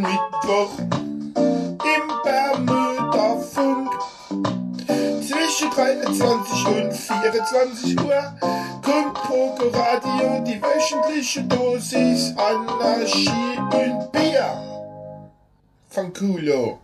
Mittwoch im Bermuda-Funk. Zwischen 23 und 24 Uhr kommt Pogo Radio, die wöchentliche Dosis Anarchie und Bier von Kulo.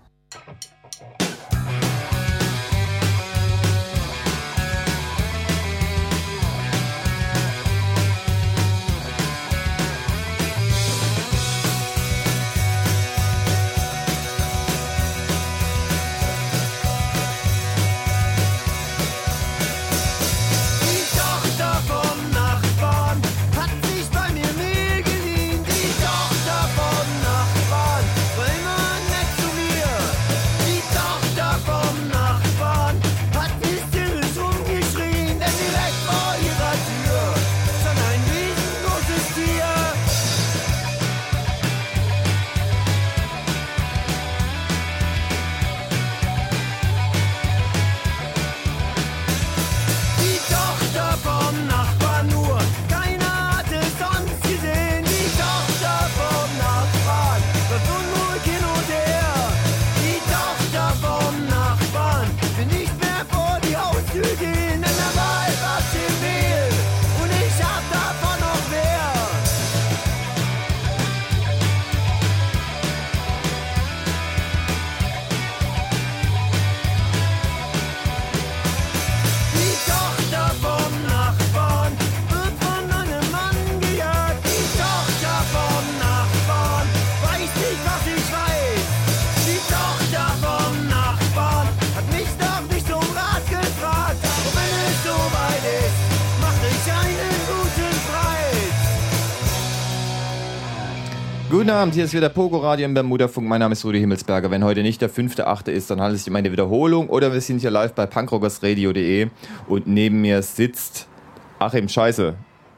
Guten Abend, hier ist wieder Pogo Radio im Bermuda-Funk. Mein Name ist Rudi Himmelsberger. Wenn heute nicht der 5.8. ist, dann handelt es sich um eine Wiederholung oder wir sind hier live bei punkrockersradio.de und neben mir sitzt Achim Scheiße.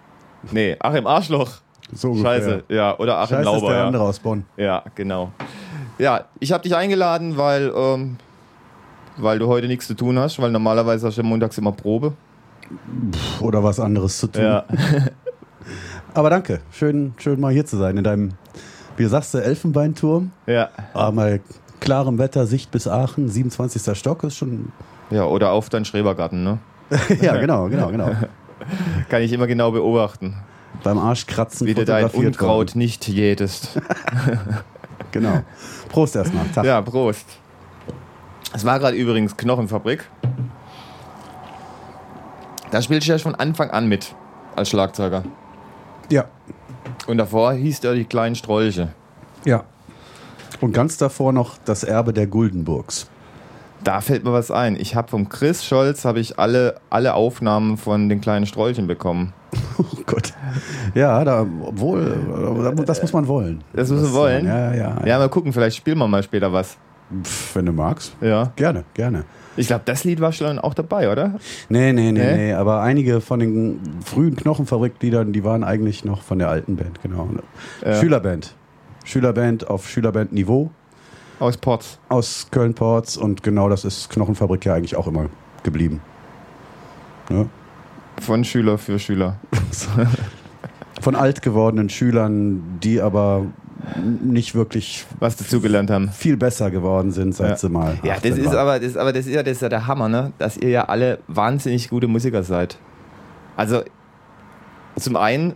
Nee, Achim Arschloch. So ungefähr. Scheiße, ja, oder Achim Scheiße Lauber. Ist der andere aus Bonn. Ja, genau. Ja, ich habe dich eingeladen, weil du heute nichts zu tun hast, weil normalerweise hast du montags immer Probe. Oder was anderes zu tun. Ja. Aber danke, schön mal hier zu sein in deinem, wie sagst du, Elfenbeinturm. Ja. Mal klarem Wetter, Sicht bis Aachen, 27. Stock ist schon... Ja, oder auf deinen Schrebergarten, ne? Ja, genau. Kann ich immer genau beobachten. Beim Arschkratzen wie du dein Unkraut worden. nicht jätest. Genau. Prost erstmal. Tag. Ja, Prost. Es war gerade übrigens Knochenfabrik. Da spielte ich ja von Anfang an mit als Schlagzeuger. Ja. Und davor hieß der die kleinen Strolche. Ja. Und ganz davor noch das Erbe der Guldenburgs. Da fällt mir was ein. Ich habe vom Chris Scholz alle Aufnahmen von den kleinen Strolchen bekommen. Oh Gott. Ja, das muss man wollen. Das muss man wollen? Ja, mal gucken, vielleicht spielen wir mal später was. Wenn du magst. Ja. Gerne. Ich glaube, das Lied war schon auch dabei, oder? Nee. Aber einige von den frühen Knochenfabrikliedern, die waren eigentlich noch von der alten Band, genau. Ja. Schülerband auf Schülerband-Niveau. Aus Porz. Aus Köln-Porz und genau das ist Knochenfabrik ja eigentlich auch immer geblieben. Ja? Von Schüler für Schüler. Von alt gewordenen Schülern, die aber nicht wirklich was dazugelernt haben. Viel besser geworden sind, seit sie mal. Ja, das ist ja der Hammer, ne? Dass ihr ja alle wahnsinnig gute Musiker seid. Also zum einen,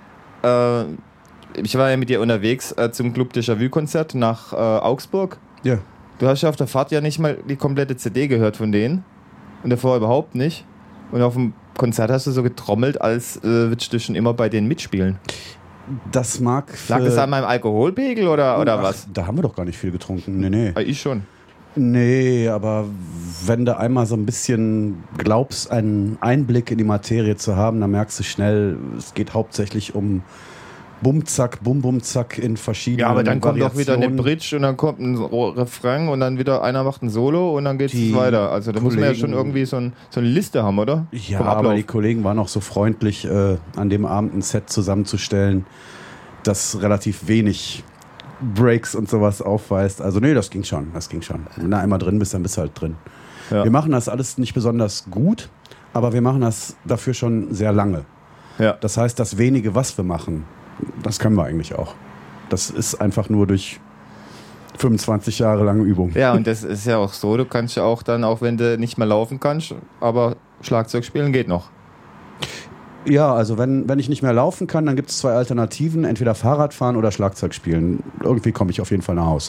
ich war ja mit dir unterwegs zum Club Déjà-vu-Konzert nach Augsburg. Ja. Du hast ja auf der Fahrt ja nicht mal die komplette CD gehört von denen. Und davor überhaupt nicht. Und auf dem Konzert hast du so getrommelt, als würdest du schon immer bei denen mitspielen. Das mag... Lag das an meinem Alkoholpegel oder was? Da haben wir doch gar nicht viel getrunken. Nee. Ich schon. Nee, aber wenn du einmal so ein bisschen glaubst, einen Einblick in die Materie zu haben, dann merkst du schnell, es geht hauptsächlich um Bum-Zack, Bum-Bum-Zack in verschiedenen Ja, aber dann kommt doch wieder eine Variationen. Bridge und dann kommt ein Refrain und dann wieder einer macht ein Solo und dann geht's weiter. Also da muss man ja schon irgendwie so eine Liste haben, oder? Ja, Vom Ablauf. aber die Kollegen waren auch so freundlich, an dem Abend ein Set zusammenzustellen, das relativ wenig Breaks und sowas aufweist. Also nee, das ging schon. Wenn du einmal drin bist, dann bist du halt drin. Ja. Wir machen das alles nicht besonders gut, aber wir machen das dafür schon sehr lange. Ja. Das heißt, das wenige, was wir machen, das können wir eigentlich auch. Das ist einfach nur durch 25 Jahre lange Übung. Ja, und das ist ja auch so, du kannst ja auch dann, auch wenn du nicht mehr laufen kannst, aber Schlagzeug spielen geht noch. Ja, also wenn ich nicht mehr laufen kann, dann gibt es 2 Alternativen, entweder Fahrrad fahren oder Schlagzeug spielen. Irgendwie komme ich auf jeden Fall nach Haus.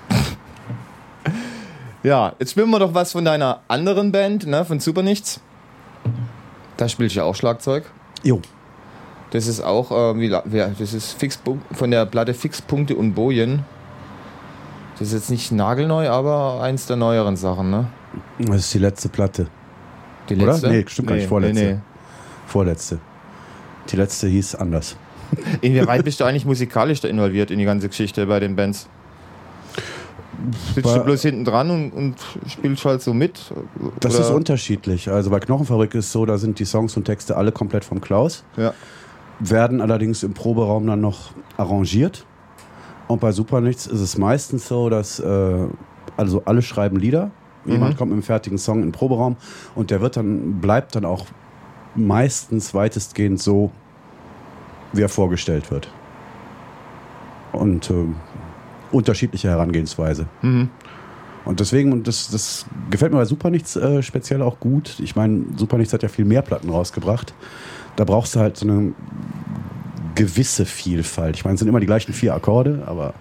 Ja, jetzt spielen wir doch was von deiner anderen Band, ne, von Supernichts. Da spielst du ja auch Schlagzeug. Jo. Das ist auch, das ist von der Platte Fixpunkte und Bojen. Das ist jetzt nicht nagelneu, aber eins der neueren Sachen, ne? Das ist die letzte Platte. Die letzte? Oder? Nee, stimmt gar nicht, vorletzte. Nee. Vorletzte. Die letzte hieß anders. Inwieweit bist du eigentlich musikalisch da involviert in die ganze Geschichte bei den Bands? Sitzt du bloß hinten dran und spielst halt so mit? Das oder? ist unterschiedlich. Also bei Knochenfabrik ist es so, da sind die Songs und Texte alle komplett vom Klaus. Ja. Werden allerdings im Proberaum dann noch arrangiert. Und bei Supernichts ist es meistens so, dass also alle schreiben Lieder. Jemand kommt mit einem fertigen Song in den Proberaum und der bleibt dann auch meistens weitestgehend so, wie er vorgestellt wird. Und unterschiedliche Herangehensweise. Mhm. Und deswegen, und das gefällt mir bei Supernichts speziell auch gut. Ich meine, Supernichts hat ja viel mehr Platten rausgebracht. Da brauchst du halt so eine gewisse Vielfalt. Ich meine, es sind immer die gleichen 4 Akkorde, aber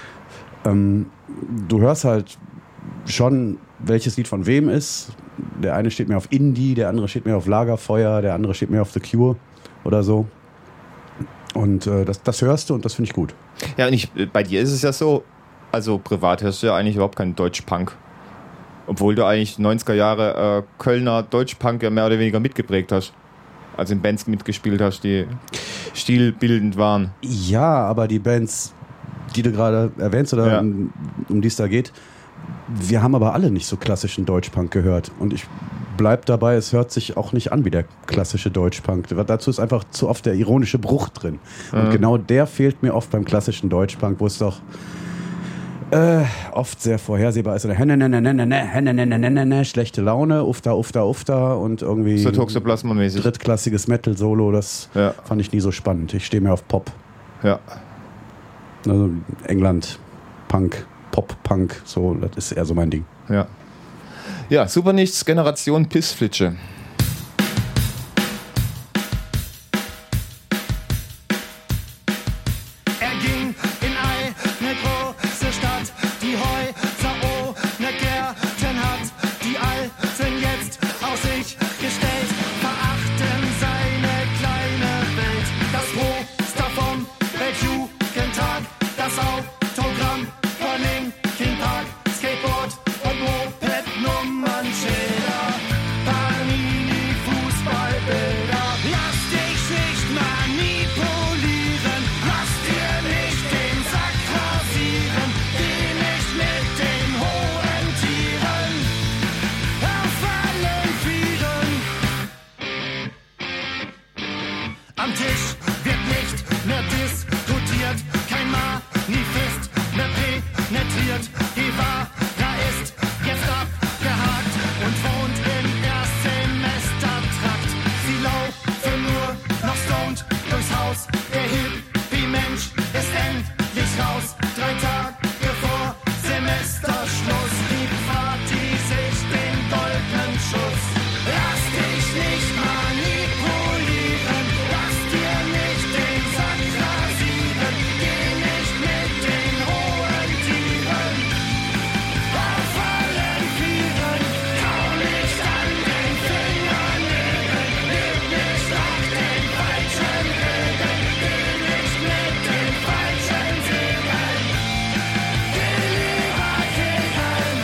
du hörst halt schon, welches Lied von wem ist. Der eine steht mehr auf Indie, der andere steht mehr auf Lagerfeuer, der andere steht mehr auf The Cure oder so. Und das hörst du und das finde ich gut. Ja, und bei dir ist es ja so, also privat hörst du ja eigentlich überhaupt keinen Deutschpunk. Obwohl du eigentlich 90er Jahre Kölner Deutschpunk ja mehr oder weniger mitgeprägt hast. Also in Bands mitgespielt hast, die stilbildend waren. Ja, aber die Bands, die du gerade erwähnst oder ja. um die es da geht, wir haben aber alle nicht so klassischen Deutschpunk gehört. Und ich bleib dabei, es hört sich auch nicht an wie der klassische Deutschpunk. Dazu ist einfach zu oft der ironische Bruch drin. Und genau der fehlt mir oft beim klassischen Deutschpunk, wo es doch oft sehr vorhersehbar ist. Oder schlechte Laune, ufta und irgendwie so Toxoplasma-mäßig. Drittklassiges Metal-Solo, das fand ich nie so spannend. Ich stehe mehr auf Pop. Ja. Also England, Punk, Pop-Punk, so, das ist eher so mein Ding. Ja. Ja, Supernichts, Generation Pissflitsche. Er ging in eine große Stadt, die Häuser ohne Gärten hat. Die Alten jetzt auf sich gestellt, verachten seine kleine Welt. Das Poster vom Weltjugendtag, das Autogramm von Linkin Park, Skateboard und Moped-Nummernschilder, Panini, Fußballbilder. Lass dich nicht manipulieren, lass dir nicht den Sack rasieren, geh nicht mit den hohen Tieren auf allen Vieren. Am Tisch wird nicht mehr diskutiert, kein Manifest mehr penetriert. Guevara ist jetzt abgehakt und wohnt im Erstsemestertrakt. Sie laufen nur noch stoned durchs Haus. Der Hippie-Mensch ist endlich raus. 3 Tage vor Semesterschluss gibt Vati sich den Dolkenschuss. Lass dich nicht manipulieren, lass dir nicht den Sack rasieren, geh nicht mit den hohen Tieren auf allen Vieren, kau nicht an den Fingernägeln, leb nicht nach den falschen Regeln, geh nicht mit den falschen Segeln, geh lieber kegeln.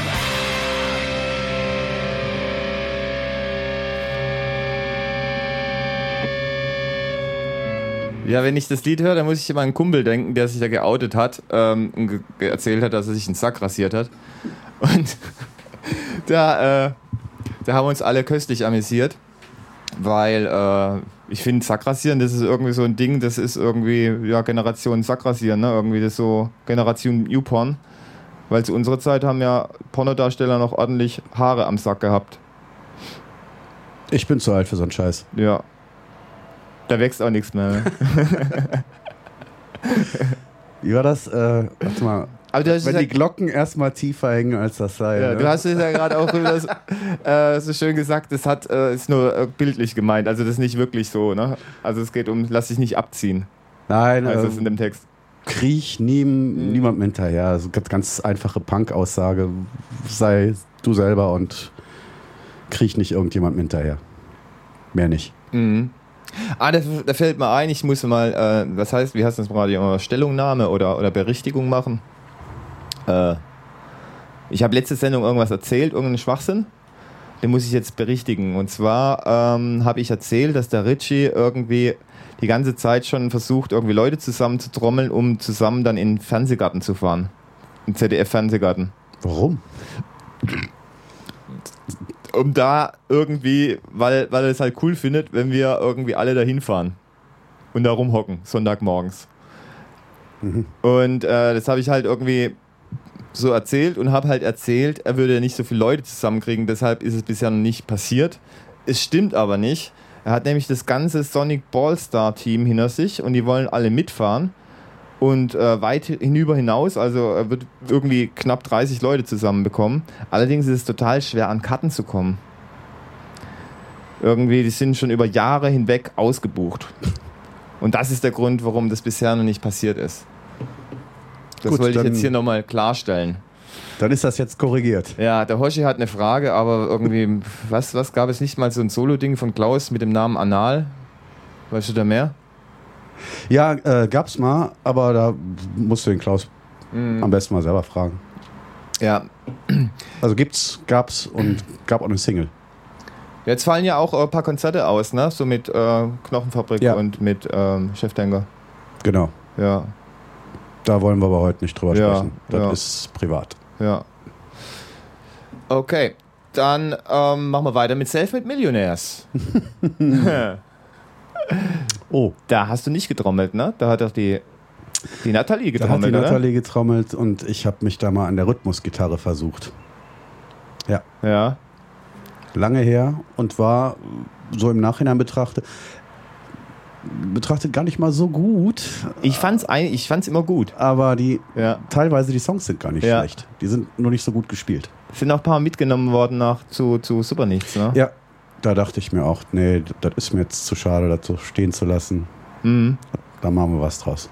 Ja, wenn ich das Lied höre, dann muss ich immer an einen Kumpel denken, der sich da geoutet hat und erzählt hat, dass er sich einen Sack rasiert hat. Und da haben wir uns alle köstlich amüsiert, weil ich finde, Sackrasieren, das ist irgendwie so ein Ding, das ist irgendwie, ja, Generation Sackrasieren, ne? Irgendwie das so Generation Newporn. Weil zu unserer Zeit haben ja Pornodarsteller noch ordentlich Haare am Sack gehabt. Ich bin zu alt für so einen Scheiß. Ja. Da wächst auch nichts mehr. Wie war das? Warte mal. Aber du hast Wenn es die Glocken erstmal tiefer hängen als das Seil. ja, ne? du hast es ja gerade auch so schön gesagt, das ist nur bildlich gemeint, also das ist nicht wirklich so, ne? Also es geht um, lass dich nicht abziehen, Nein, heißt es in dem Text. kriech niemandem hinterher. Also ganz einfache Punk-Aussage. Sei du selber und kriech nicht irgendjemandem hinterher. Mehr nicht. Mhm. Da fällt mir ein, ich muss mal, wie heißt das im Radio, Stellungnahme oder Berichtigung machen. Ich habe letzte Sendung irgendwas erzählt, irgendeinen Schwachsinn. Den muss ich jetzt berichtigen. Und zwar habe ich erzählt, dass der Ritchie irgendwie die ganze Zeit schon versucht, irgendwie Leute zusammen zu trommeln, um zusammen dann in den Fernsehgarten zu fahren. Im ZDF-Fernsehgarten. Warum? Um da irgendwie, weil er es halt cool findet, wenn wir irgendwie alle dahin fahren und da rumhocken, Sonntagmorgens. Mhm. Und das habe ich halt irgendwie so erzählt und habe halt erzählt, er würde nicht so viele Leute zusammenkriegen, deshalb ist es bisher noch nicht passiert. Es stimmt aber nicht. Er hat nämlich das ganze Sonic Ballstar-Team hinter sich und die wollen alle mitfahren. Und weit hinaus, also er wird irgendwie knapp 30 Leute zusammenbekommen. Allerdings ist es total schwer, an Karten zu kommen. Irgendwie, die sind schon über Jahre hinweg ausgebucht. Und das ist der Grund, warum das bisher noch nicht passiert ist. Das Gut, wollte ich dann- jetzt hier nochmal klarstellen. Dann ist das jetzt korrigiert. Ja, der Hoshi hat eine Frage, aber irgendwie, was gab es nicht mal so ein Solo-Ding von Klaus mit dem Namen Anal? Weißt du da mehr? Ja, gab's mal, aber da musst du den Klaus am besten mal selber fragen. Ja, Also gab's und gab auch eine Single. jetzt fallen ja auch ein paar Konzerte aus, ne? So mit Knochenfabrik Ja. und mit Chefdenker. Genau. Ja, Da wollen wir aber heute nicht drüber Ja, sprechen. Das ja. ist privat. ja. Okay, dann machen wir weiter mit Selfmade Millionaires. Oh, Da hast du nicht getrommelt, ne? Da hat doch die Nathalie da hat getrommelt, die oder? Nathalie getrommelt und ich habe mich da mal an der Rhythmusgitarre versucht. Ja, Ja. lange her und war so im Nachhinein betrachtet gar nicht mal so gut, Ich fand's immer gut. aber Ja. teilweise die Songs sind gar nicht Ja. schlecht. Die sind nur nicht so gut gespielt. Sind auch ein paar mitgenommen worden zu Super Nichts, ne? Ja, da dachte ich mir auch, nee, das ist mir jetzt zu schade, das so stehen zu lassen. Mhm. Da machen wir was draus.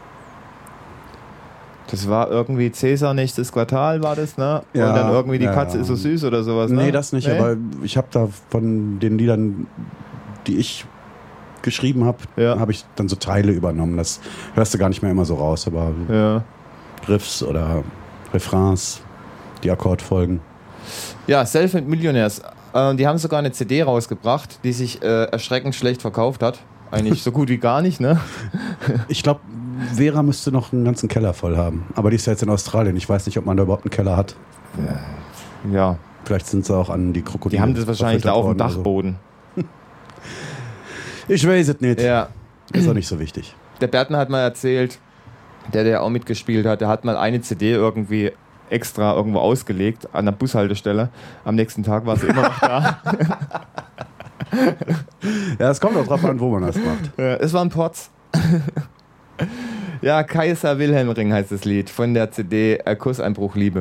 Das war irgendwie Cäsar nächstes Quartal, war das, ne? Ja, Und dann irgendwie die ja, Katze ja. ist so süß oder sowas, ne? Nee, das nicht, aber ich habe da von den Liedern, die ich geschrieben habe, Ja. habe ich dann so Teile übernommen. Das hörst du gar nicht mehr immer so raus, aber Ja. Riffs oder Refrains, die Akkordfolgen. Ja, Selfmade Millionaires. Die haben sogar eine CD rausgebracht, die sich erschreckend schlecht verkauft hat. Eigentlich so gut wie gar nicht, ne? Ich glaube, Vera müsste noch einen ganzen Keller voll haben. Aber die ist ja jetzt in Australien. Ich weiß nicht, ob man da überhaupt einen Keller hat. Ja, Vielleicht sind sie auch an die Krokodile. die haben das wahrscheinlich da auf dem verfüttert worden Dachboden. oder so. Ich weiß es nicht. Ja. Ist auch nicht so wichtig. Der Berten hat mal erzählt, der auch mitgespielt hat, der hat mal eine CD irgendwie extra irgendwo ausgelegt an der Bushaltestelle. Am nächsten Tag war sie immer noch da. Ja, es kommt auch drauf an, wo man das macht. Es war ein Potz. Ja, Kaiser Wilhelmring heißt das Lied von der CD Kusseinbruch Liebe.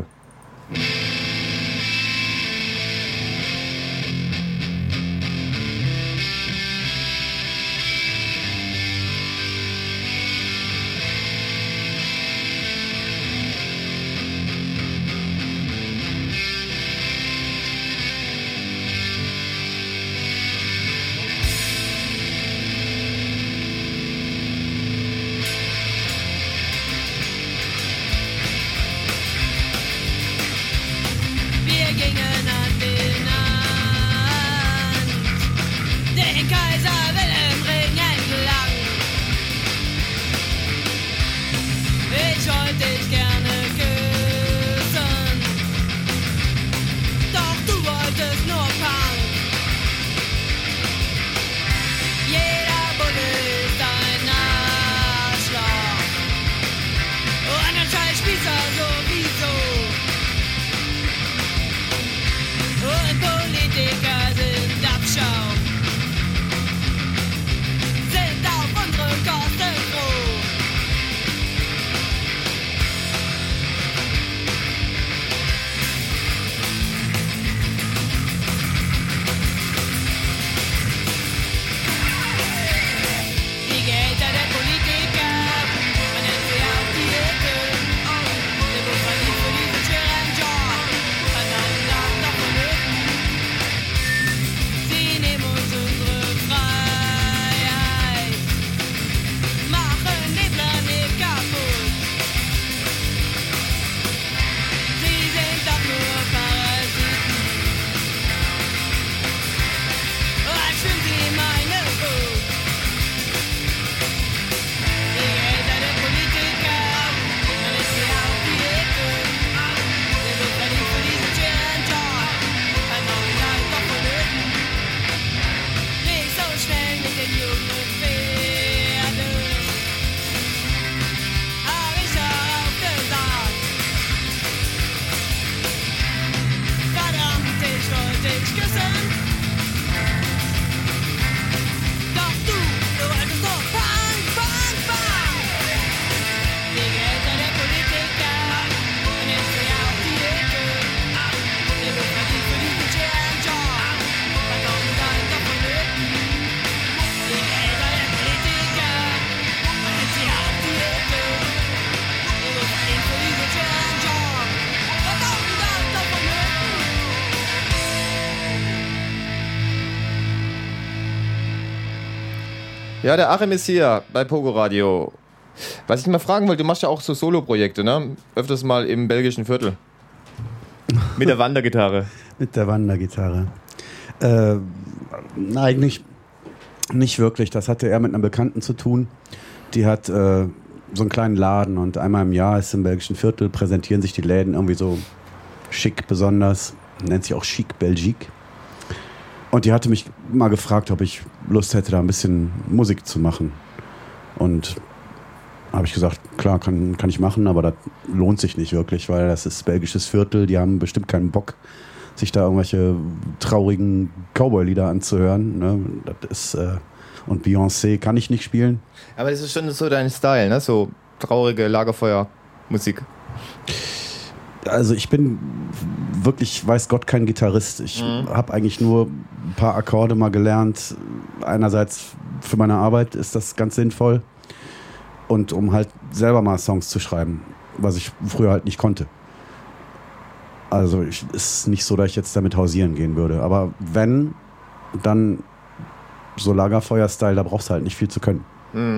Ja, der Achim ist hier bei Pogo Radio. Was ich mal fragen wollte, du machst ja auch so Solo-Projekte, ne? Öfters mal im belgischen Viertel. Mit der Wandergitarre. Mit der Wandergitarre. Eigentlich nicht wirklich. Das hatte eher mit einer Bekannten zu tun. Die hat so einen kleinen Laden und einmal im Jahr ist im belgischen Viertel, präsentieren sich die Läden irgendwie so schick besonders. Nennt sich auch Chic Belgique. Und die hatte mich mal gefragt, ob ich Lust hätte, da ein bisschen Musik zu machen. Und habe ich gesagt, klar, kann ich machen, aber das lohnt sich nicht wirklich, weil das ist belgisches Viertel, die haben bestimmt keinen Bock, sich da irgendwelche traurigen Cowboy-Lieder anzuhören. Ne? Das ist, und Beyoncé kann ich nicht spielen. Aber das ist schon so dein Style, ne? So traurige Lagerfeuer-Musik. Also ich bin wirklich, weiß Gott, kein Gitarrist. Ich habe eigentlich nur ein paar Akkorde mal gelernt. Einerseits für meine Arbeit ist das ganz sinnvoll und um halt selber mal Songs zu schreiben, was ich früher halt nicht konnte. Also ist nicht so, dass ich jetzt damit hausieren gehen würde. Aber wenn, dann so Lagerfeuer-Style, da brauchst du halt nicht viel zu können.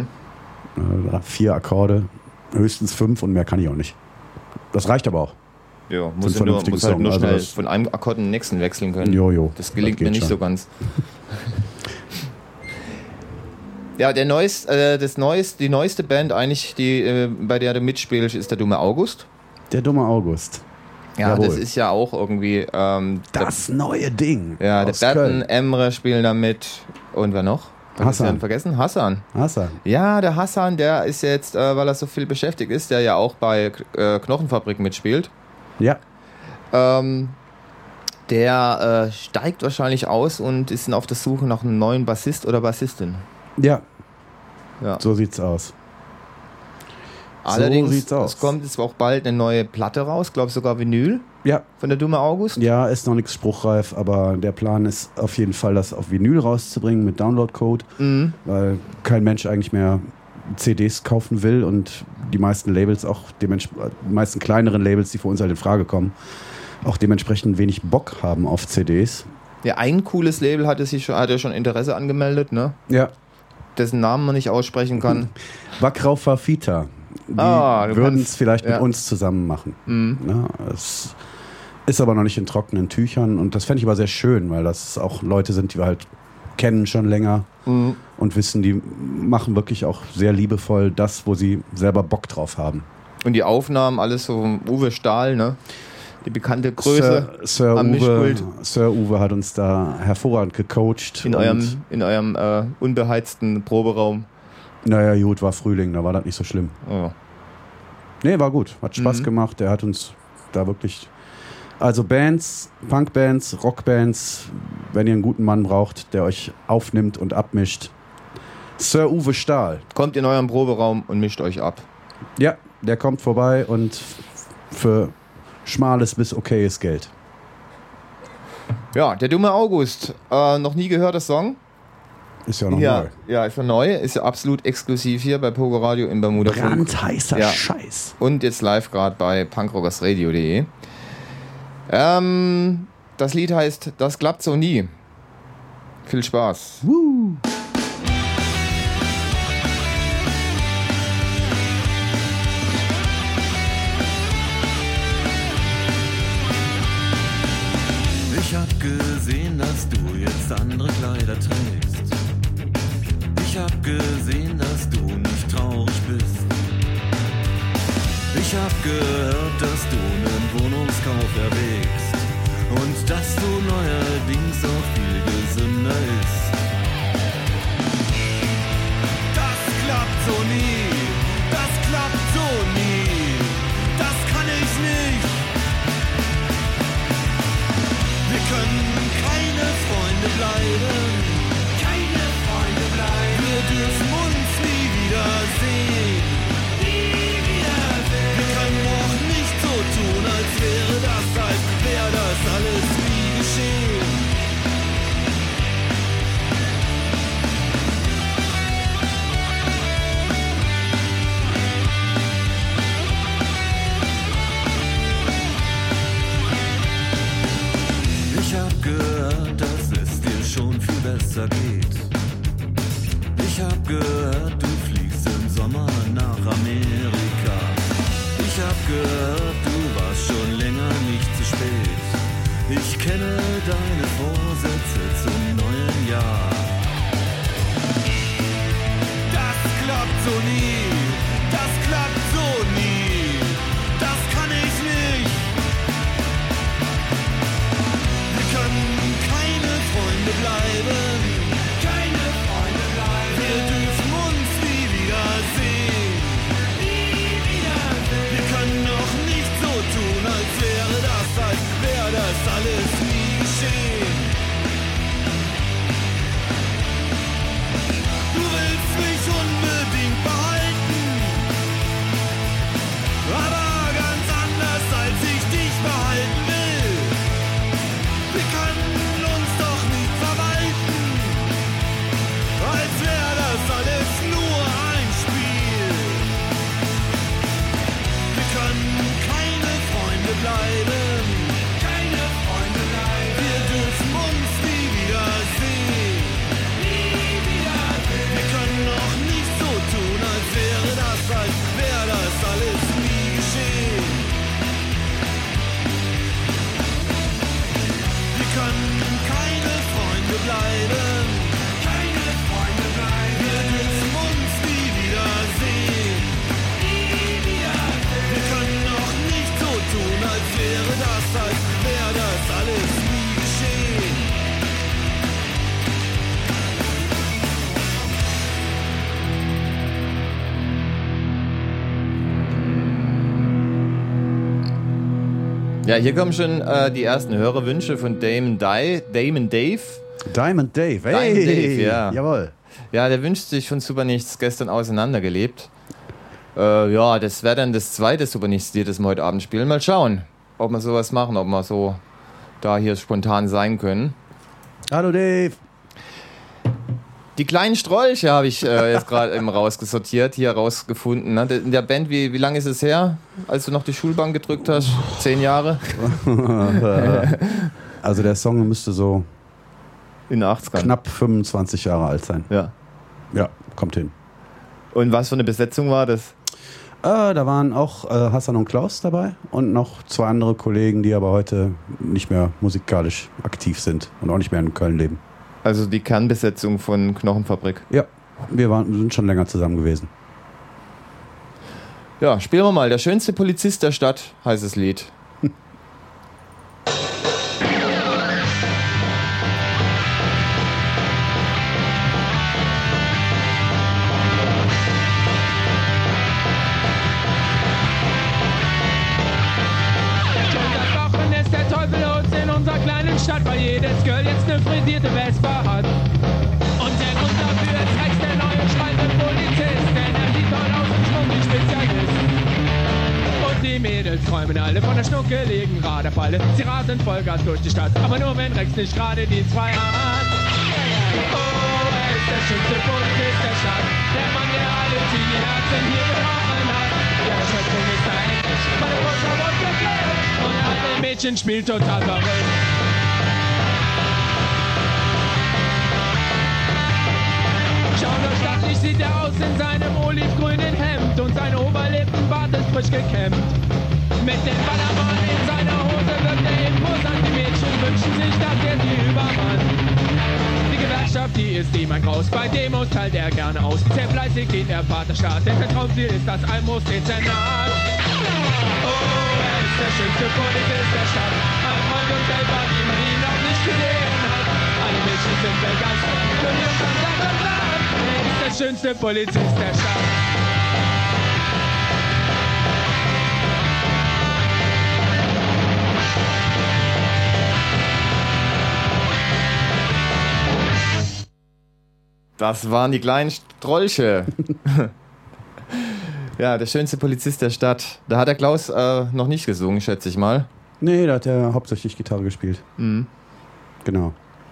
4 Akkorde, höchstens 5 und mehr kann ich auch nicht. Das reicht aber auch. Ja, muss halt nur Song. schnell Also von einem Akkord in den nächsten wechseln können. Jo, das gelingt mir nicht schon so ganz. Ja, die neueste Band eigentlich, bei der du mitspielst, ist der Dumme August. Der Dumme August. Ja, Jawohl. das ist ja auch irgendwie... das neue Ding. Ja, der Berten, Emre spielen da mit. Und wer noch? Hassan. Vergessen? Hassan. Hassan. Ja, der Hassan, der ist jetzt, weil er so viel beschäftigt ist, der ja auch bei Knochenfabrik mitspielt. Ja. Der steigt wahrscheinlich aus und ist auf der Suche nach einem neuen Bassist oder Bassistin. Ja. Ja. So sieht's aus. Allerdings, so sieht's aus. es kommt jetzt auch bald eine neue Platte raus, glaube sogar Vinyl Ja. von der Dumme August. Ja, ist noch nichts spruchreif, aber der Plan ist auf jeden Fall, das auf Vinyl rauszubringen mit Downloadcode, weil kein Mensch eigentlich mehr CDs kaufen will und die meisten Labels auch, die meisten kleineren Labels, die für uns halt in Frage kommen, auch dementsprechend wenig Bock haben auf CDs. Ja, ein cooles Label hat ja schon Interesse angemeldet, ne? Ja. Dessen Namen man nicht aussprechen kann. Wakrau Fafita. Die würden es vielleicht mit uns zusammen machen. Ja, es ist aber noch nicht in trockenen Tüchern und das fände ich aber sehr schön, weil das auch Leute sind, die wir halt kennen schon länger und wissen, die machen wirklich auch sehr liebevoll das, wo sie selber Bock drauf haben. Und die Aufnahmen, alles so vom Uwe Stahl, ne? Die bekannte Größe Sir am Mischpult. Sir Uwe hat uns da hervorragend gecoacht. In eurem unbeheizten Proberaum. Naja, gut, war Frühling, da war das nicht so schlimm. Oh. Nee, war gut. Hat Spaß gemacht. Der hat uns da wirklich... Also Bands, Punkbands, Rockbands, wenn ihr einen guten Mann braucht, der euch aufnimmt und abmischt. Sir Uwe Stahl. Kommt in euren Proberaum und mischt euch ab. Ja, der kommt vorbei und für schmales bis okayes Geld. Ja, der Dumme August. Noch nie gehört, das Song? Ist ja noch neu. Ja, ist ja neu. Ist ja absolut exklusiv hier bei Pogo Radio in Bermuda. Brandheißer Scheiß. Und jetzt live gerade bei punkrockersradio.de. Das Lied heißt Das klappt so nie. Viel Spaß. Ich hab gesehen, dass du jetzt andere Kleider trägst. Ich hab gesehen, dass du nicht traurig bist. Ich hab gehört, dass du einen Wohnungskauf erwägst und dass du neuerdings auch viel gesünder ist. Das klappt so nie, das klappt so nie, das kann ich nicht. Wir können keine Freunde bleiben, keine Freunde bleiben. Wir dürfen uns nie wiedersehen. Wir können auch nicht so tun, als wäre das alles nie geschehen. Ich hab gehört, dass es dir schon viel besser geht. Ich hab gehört, gehört, du warst schon länger nicht zu spät. Ich kenne deine Vorsätze zum neuen Jahr. Das klappt so nie, das klappt so nie, das kann ich nicht. Wir können keine Freunde bleiben, keine Freunde bleiben. Wir dürfen uns nie wiedersehen, nie wiedersehen. Wir können doch nicht so tun, als wäre das alles nie geschehen. Du willst mich unbedingt behalten, aber ganz anders, als ich dich behalten will. Wir können uns doch nicht verwalten, als wäre das alles nur ein Spiel. Wir können keine Freunde bleiben, keine Freunde bleiben. Wir dürfen uns nie wiedersehen, nie wiedersehen. Wir können doch nicht so tun, als wäre das alles nie geschehen. Wir können keine Freunde bleiben, keine Freunde bleiben. Wir dürfen uns nie wiedersehen, nie wiedersehen. Wir können doch nicht so tun, als wäre das alles nie geschehen. Ja, hier kommen schon die ersten Hörerwünsche von Damon Dave. Diamond Dave, hey! Diamond Dave, ja. Jawohl. Ja, der wünscht sich von Super Nichts gestern auseinandergelebt. Ja, das wäre dann das zweite Super Nichts-Lied, das wir heute Abend spielen. Mal schauen, ob wir sowas machen, ob wir so da hier spontan sein können. Hallo Dave. Die kleinen Strolche habe ich jetzt gerade eben rausgesortiert, hier rausgefunden. Ne? In der Band, wie lange ist es her, als du noch die Schulbank gedrückt hast? 10 Jahre? Also der Song müsste so in den 80ern. Knapp 25 Jahre alt sein. Ja. Ja, kommt hin. Und was für eine Besetzung war das? Da waren auch Hassan und Klaus dabei und noch 2 andere Kollegen, die aber heute nicht mehr musikalisch aktiv sind und auch nicht mehr in Köln leben. Also die Kernbesetzung von Knochenfabrik. Ja, wir sind schon länger zusammen gewesen. Ja, spielen wir mal. Der schönste Polizist der Stadt heißt das Lied. Stadt, weil jedes Girl jetzt eine frisierte Vespa hat. Und der Grund dafür ist rechts der neue schreibe Polizist, denn er sieht toll aus und schwung wie Spezialist. Und die Mädels träumen alle von der schnuckeligen Radarfalle. Sie rasen Vollgas durch die Stadt, aber nur wenn Rex nicht gerade dienstfrei hat. Oh, er ist der schönste Polizist der Stadt, der Mann, der alle Teenie-Herzen hier gebrochen hat. Der Schöpfung ist eigentlich bei der Polizei und alle Mädchen spielt total verrückt. Stattlich sieht er aus in seinem olivgrünen Hemd und sein Oberlippenbart ist frisch gekämmt. Mit dem Ballermann in seiner Hose wirkt er imposant. Die Mädchen wünschen sich, dass er sie übermannt. Die Gewerkschaft, die ist ihm ein Graus. Bei Demos teilt er gerne aus. Sehr fleißig geht er Vaterstaat, denn sein Traumziel ist das Almost-Dezernat. Oh, er ist der schönste Polizist der Stadt. Ein Freund und Helfer, wie man ihn noch nicht gesehen hat. Alle Mädchen sind begeistert für ihn und der schönste Polizist der Stadt. Das waren die kleinen Strolche. Ja, der schönste Polizist der Stadt. Da hat der Klaus noch nicht gesungen, schätze ich mal. Nee, da hat er hauptsächlich Gitarre gespielt. Mhm. Genau.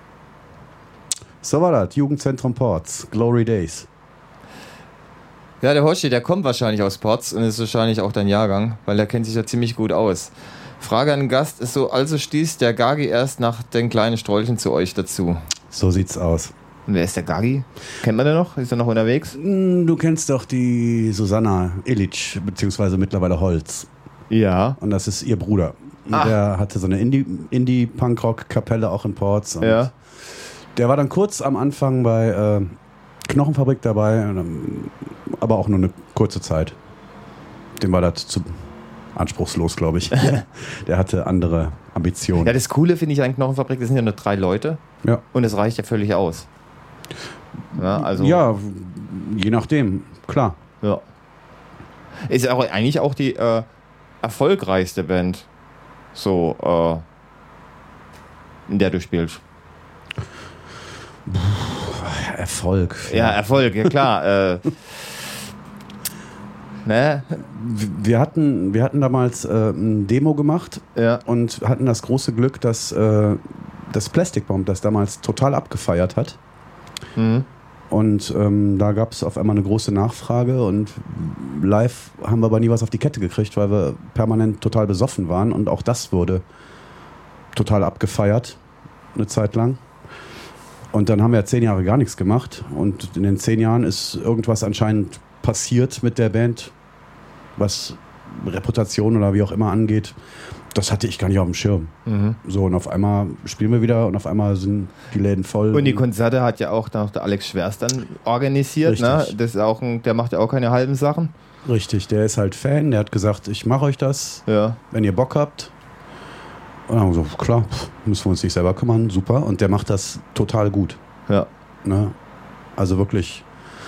So war das, Jugendzentrum Porz, Glory Days. Ja, der Hoshi, der kommt wahrscheinlich aus Porz und ist wahrscheinlich auch dein Jahrgang, weil der kennt sich ja ziemlich gut aus. Frage an den Gast ist so, also stieß der Gagi erst nach den kleinen Strolchen zu euch dazu? So sieht's aus. Und wer ist der Gagi? Kennt man den noch? Ist er noch unterwegs? Du kennst doch die Susanna Illich, beziehungsweise mittlerweile Holz. Ja. Und das ist ihr Bruder. Der hatte so eine Indie-Punk-Rock-Kapelle auch in Ports. Und Ja. der war dann kurz am Anfang bei Knochenfabrik dabei, aber auch nur eine kurze Zeit. Dem war das zu anspruchslos, glaube ich. Der hatte andere Ambitionen. Ja, das Coole finde ich an Knochenfabrik, das sind ja nur 3 Leute Ja. und es reicht ja völlig aus. Ja, also, Ja, je nachdem, klar. ja. Ist auch eigentlich auch die erfolgreichste Band, so, in der du spielst. Erfolg. Ja, Erfolg, ja klar. Ne? Wir hatten damals ein Demo gemacht Ja. und hatten das große Glück, dass das Plastic Bomb das damals total abgefeiert hat. Mhm. Und da gab es auf einmal eine große Nachfrage und live haben wir aber nie was auf die Kette gekriegt, weil wir permanent total besoffen waren und auch das wurde total abgefeiert, eine Zeit lang. Und dann haben wir 10 Jahre gar nichts gemacht und in den 10 Jahren ist irgendwas anscheinend passiert mit der Band, was Reputation oder wie auch immer angeht. Das hatte ich gar nicht auf dem Schirm. Mhm. So, und auf einmal spielen wir wieder und auf einmal sind die Läden voll. Und die Konzerte hat ja auch noch der Alex Schwerst dann organisiert. Ne? Richtig. Das ist auch der macht ja auch keine halben Sachen. Richtig, der ist halt Fan, der hat gesagt, ich mache euch das, Ja. wenn ihr Bock habt. Und dann haben wir so, klar, müssen wir uns nicht selber kümmern, super. Und der macht das total gut. Ja. Ne? Also wirklich,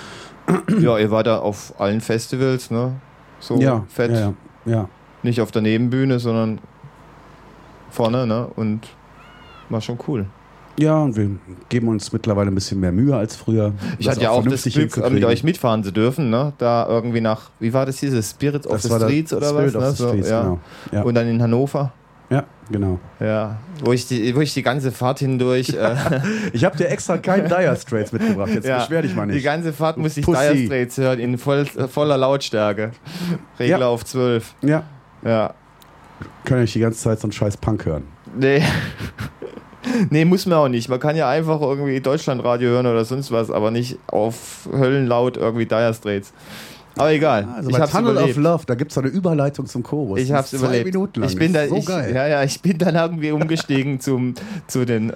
Ja, ihr wart da auf allen Festivals, ne? So ja, fett. ja. Nicht auf der Nebenbühne, sondern vorne, ne? Und war schon cool. Ja, und wir geben uns mittlerweile ein bisschen mehr Mühe als früher. Ich hatte ja auch das vernünftig Glück, mit hinzukriegen. euch mitfahren zu dürfen, ne? Da irgendwie nach, wie war das hier, Spirit of Das the war der Streets oder Spirit was? of Ne? the Streets, ja. genau. Ja. Und dann in Hannover. Ja, genau. Ja. Wo ich die ganze Fahrt hindurch. Ich habe dir extra keinen Dire Straits mitgebracht, jetzt Ja, beschwer dich mal die nicht. ganze Fahrt musste ich Pussy. Dire Straits hören in voller Lautstärke. Regler Ja. auf 12. Ja, Ja. kann ich die ganze Zeit so einen scheiß Punk hören. Nee. Nee, muss man auch nicht. Man kann ja einfach irgendwie Deutschlandradio hören oder sonst was, aber nicht auf Höllenlaut irgendwie Dire Straits. Aber egal. Also ich bei hab's Tunnel überlebt. of Love, da gibt es so eine Überleitung zum Chorus. Ich Das hab's ist 2 überlebt. Minuten lang. Ich bin, Das da, ist so geil. ich bin dann irgendwie umgestiegen zu den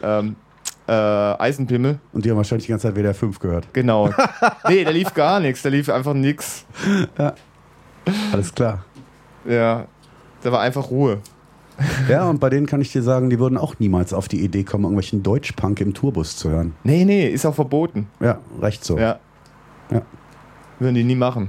Eisenpimmel. Und die haben wahrscheinlich die ganze Zeit WDR 5 gehört. Genau. Nee, da lief gar nichts. Da lief einfach nix. Alles klar. Ja. Da war einfach Ruhe. Ja, und bei denen kann ich dir sagen, die würden auch niemals auf die Idee kommen, irgendwelchen Deutschpunk im Tourbus zu hören. Nee, ist auch verboten. Ja, recht so. Ja. Ja. Würden die nie machen.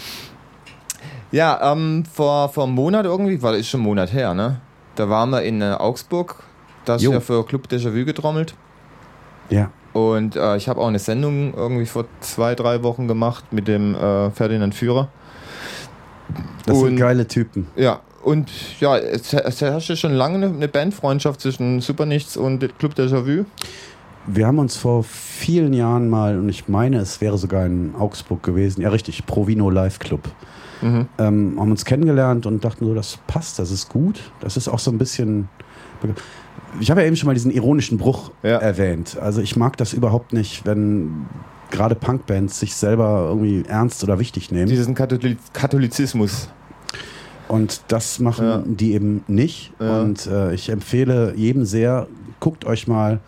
Ja, vor einem Monat irgendwie, war das ist schon ein Monat her, ne? Da waren wir in Augsburg. Da hast du Jo. ja für Club Déjà-vu getrommelt. Ja. Und ich habe auch eine Sendung irgendwie vor 2-3 Wochen gemacht mit dem Ferdinand Führer. Das sind Und- geile Typen. Ja, und ja, es herrschte schon lange eine Bandfreundschaft zwischen Supernichts und Club Déjà-vu. Wir haben uns vor vielen Jahren mal, und ich meine, es wäre sogar in Augsburg gewesen, ja richtig, Provino Live Club, haben uns kennengelernt und dachten so, das passt, das ist gut. Das ist auch so ein bisschen... Ich habe ja eben schon mal diesen ironischen Bruch erwähnt. Also ich mag das überhaupt nicht, wenn gerade Punkbands sich selber irgendwie ernst oder wichtig nehmen. Diesen Katholizismus. Und das machen die eben nicht. Ja. Und ich empfehle jedem sehr, guckt euch mal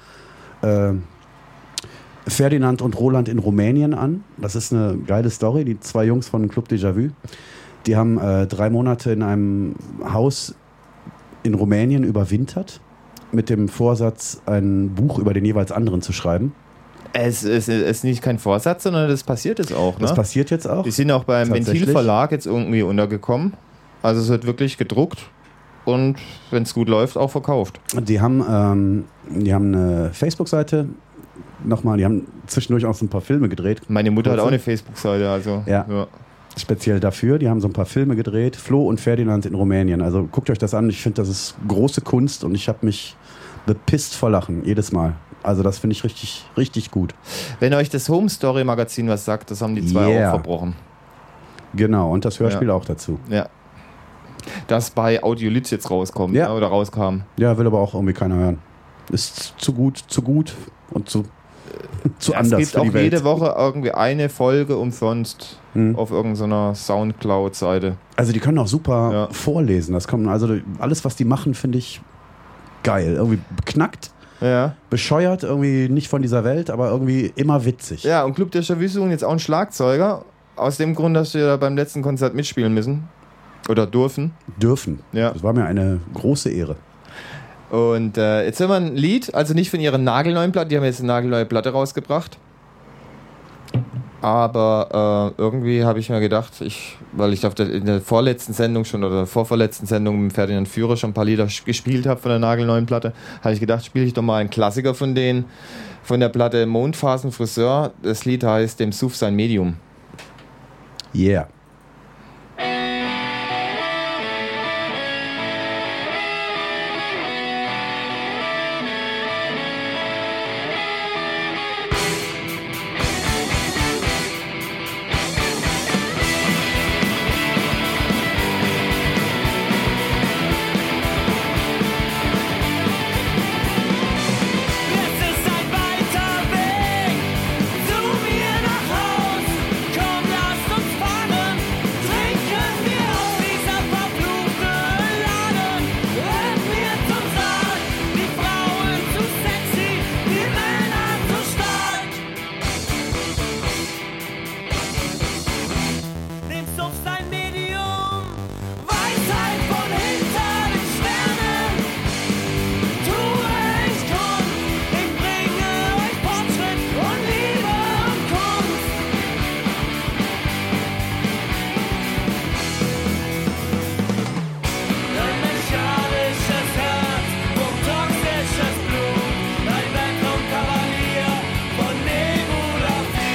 Ferdinand und Roland in Rumänien an. Das ist eine geile Story. Die 2 Jungs von Club Déjà-vu, die haben 3 Monate in einem Haus in Rumänien überwintert, mit dem Vorsatz, ein Buch über den jeweils anderen zu schreiben. Es ist nicht kein Vorsatz, sondern das passiert jetzt auch. Ne? Das passiert jetzt auch. Die sind auch beim Tatsächlich. Ventil-Verlag jetzt irgendwie untergekommen. Also es wird wirklich gedruckt und wenn es gut läuft, auch verkauft. Die haben eine Facebook-Seite. Nochmal, die haben zwischendurch auch so ein paar Filme gedreht. Meine Mutter hat auch eine Facebook-Seite, also Ja. Speziell dafür. Die haben so ein paar Filme gedreht. Flo und Ferdinand in Rumänien. Also guckt euch das an. Ich finde, das ist große Kunst und ich habe mich bepisst vor Lachen. Jedes Mal. Also das finde ich richtig, richtig gut. Wenn euch das Home Story Magazin was sagt, das haben die 2 Yeah. auch verbrochen. Genau. Und das Hörspiel auch dazu. Ja. Das bei Audiolith jetzt rauskommt oder rauskam. Ja, will aber auch irgendwie keiner hören. Ist zu gut und zu Zu es anders gibt für auch die Welt. jede Woche irgendwie eine Folge umsonst auf irgendeiner Soundcloud-Seite. Also die können auch super Ja. vorlesen. Das kommt, also alles, was die machen, finde ich geil. Irgendwie beknackt, Ja. bescheuert, irgendwie nicht von dieser Welt, aber irgendwie immer witzig. Ja, und Club der Déjà-vu suchen jetzt auch einen Schlagzeuger. Aus dem Grund, dass wir da beim letzten Konzert mitspielen müssen. Oder dürfen. Dürfen. Ja. Das war mir eine große Ehre. Und jetzt hören wir ein Lied, also nicht von ihrer nagelneuen Platte, die haben jetzt eine nagelneue Platte rausgebracht. Aber irgendwie habe ich mir gedacht, weil ich in der vorletzten Sendung schon oder vorvorletzten Sendung mit Ferdinand Führer schon ein paar Lieder gespielt habe von der nagelneuen Platte, habe ich gedacht, spiele ich doch mal einen Klassiker von denen, von der Platte Mondphasen Friseur. Das Lied heißt Dem Suff sein Medium. Yeah. Es ist ein weiter Weg zu mir nach Haus. Komm, lasst uns fahren. Trinken wir aus dieser verfluchten Laden. Hört mir zum Sarg. Die Frauen zu sexy, die Männer zu stark. Dem Suff sein Medium. Weisheit von hinter den Sternen. Tue ich Kunst, ich bringe euch Fortschritt und Liebe und Kunst. Dein mechanisches Herz pumpt toxisches Blut. Ein Weltraumkavalier von Nebula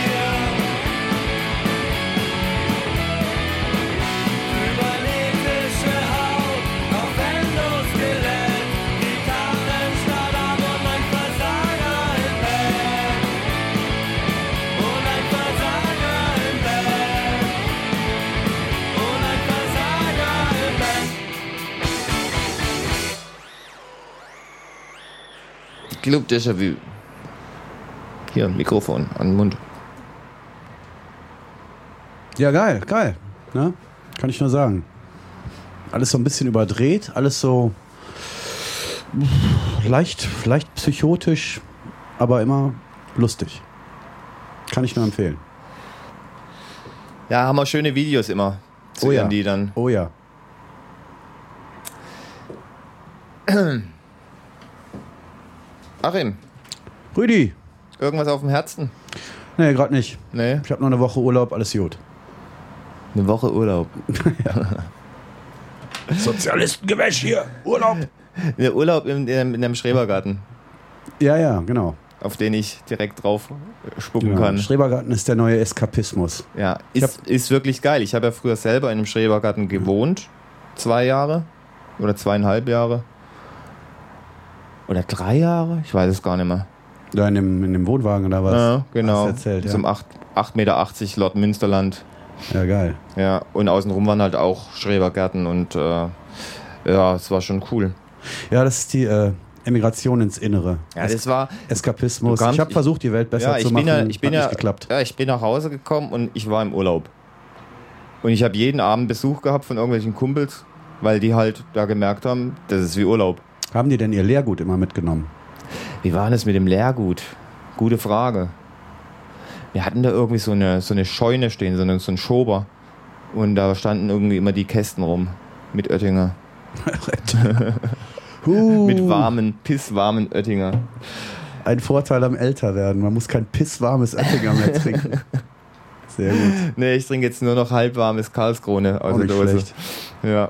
4. Überletische Haut auf Endoskelett. Gitarrenstadt ab und ein Versager im Bett. Und ein Versager im Bett. Und ein Versager im Bett. Club Déjà-vu. Hier, Mikrofon an den Mund. Ja, geil, geil. Ne? Kann ich nur sagen. Alles so ein bisschen überdreht, alles so leicht psychotisch, aber immer lustig. Kann ich nur empfehlen. Ja, haben auch schöne Videos immer zu Oh ja. ihren Liedern. Oh ja. Achim, Rüdi. irgendwas auf dem Herzen? Nee, gerade nicht. Nee, Ich habe noch eine Woche Urlaub, alles gut. eine Woche Urlaub. Sozialistengewäsch hier. Urlaub. Der Urlaub in einem Schrebergarten, Ja, ja, genau. auf den ich direkt drauf spucken Genau. kann. Schrebergarten ist der neue Eskapismus. Ja, ist wirklich geil. Ich habe ja früher selber in einem Schrebergarten gewohnt. 2 Jahre oder 2,5 Jahre. Oder 3 Jahre? Ich weiß es gar nicht mehr. Da in dem Wohnwagen oder was? Ja, genau. Hast du erzählt, ja. Zum 8,80 Meter Lord Münsterland. Ja, geil. Ja, und außenrum waren halt auch Schrebergärten und ja, es war schon cool. Ja, das ist die Emigration ins Innere. Ja, das war. Eskapismus. Du kamst- Ich habe versucht, die Welt besser Ja, zu machen. ich bin Hat nicht geklappt. Ja, ich bin nach Hause gekommen und ich war im Urlaub. Und ich habe jeden Abend Besuch gehabt von irgendwelchen Kumpels, weil die halt da gemerkt haben, das ist wie Urlaub. Haben die denn ihr Lehrgut immer mitgenommen? Wie war das mit dem Lehrgut? Gute Frage. Wir hatten da irgendwie so eine Scheune stehen, so ein Schober. Und da standen irgendwie immer die Kästen rum mit Oettinger. Mit pisswarmen Oettinger. Ein Vorteil am Älterwerden. Man muss kein pisswarmes Oettinger mehr trinken. Sehr gut. Nee, ich trinke jetzt nur noch halbwarmes Karlskrone aus Auch der nicht Dose. schlecht. Ja,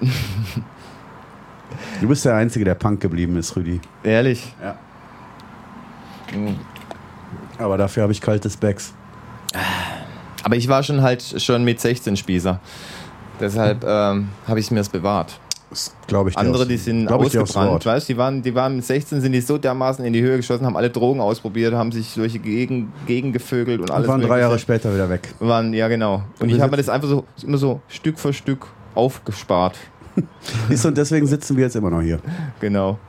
Du bist der Einzige, der Punk geblieben ist, Rüdi. ehrlich. Ja. Mhm. Aber dafür habe ich kaltes Becks. Aber ich war schon mit 16 Spießer. Deshalb habe ich mir es bewahrt. Das glaube ich dir Andere, aufs- die sind glaub ich dir aufs ausgebrannt, Wort. weißt du, die waren mit 16, sind die so dermaßen in die Höhe geschossen, haben alle Drogen ausprobiert, haben sich durch die Gegend gevögelt und alles. Und waren 3 Mögliche. Jahre später wieder weg. Ja, genau. Und ich habe mir das einfach so immer so Stück für Stück aufgespart. Siehst du, und deswegen sitzen wir jetzt immer noch hier. Genau.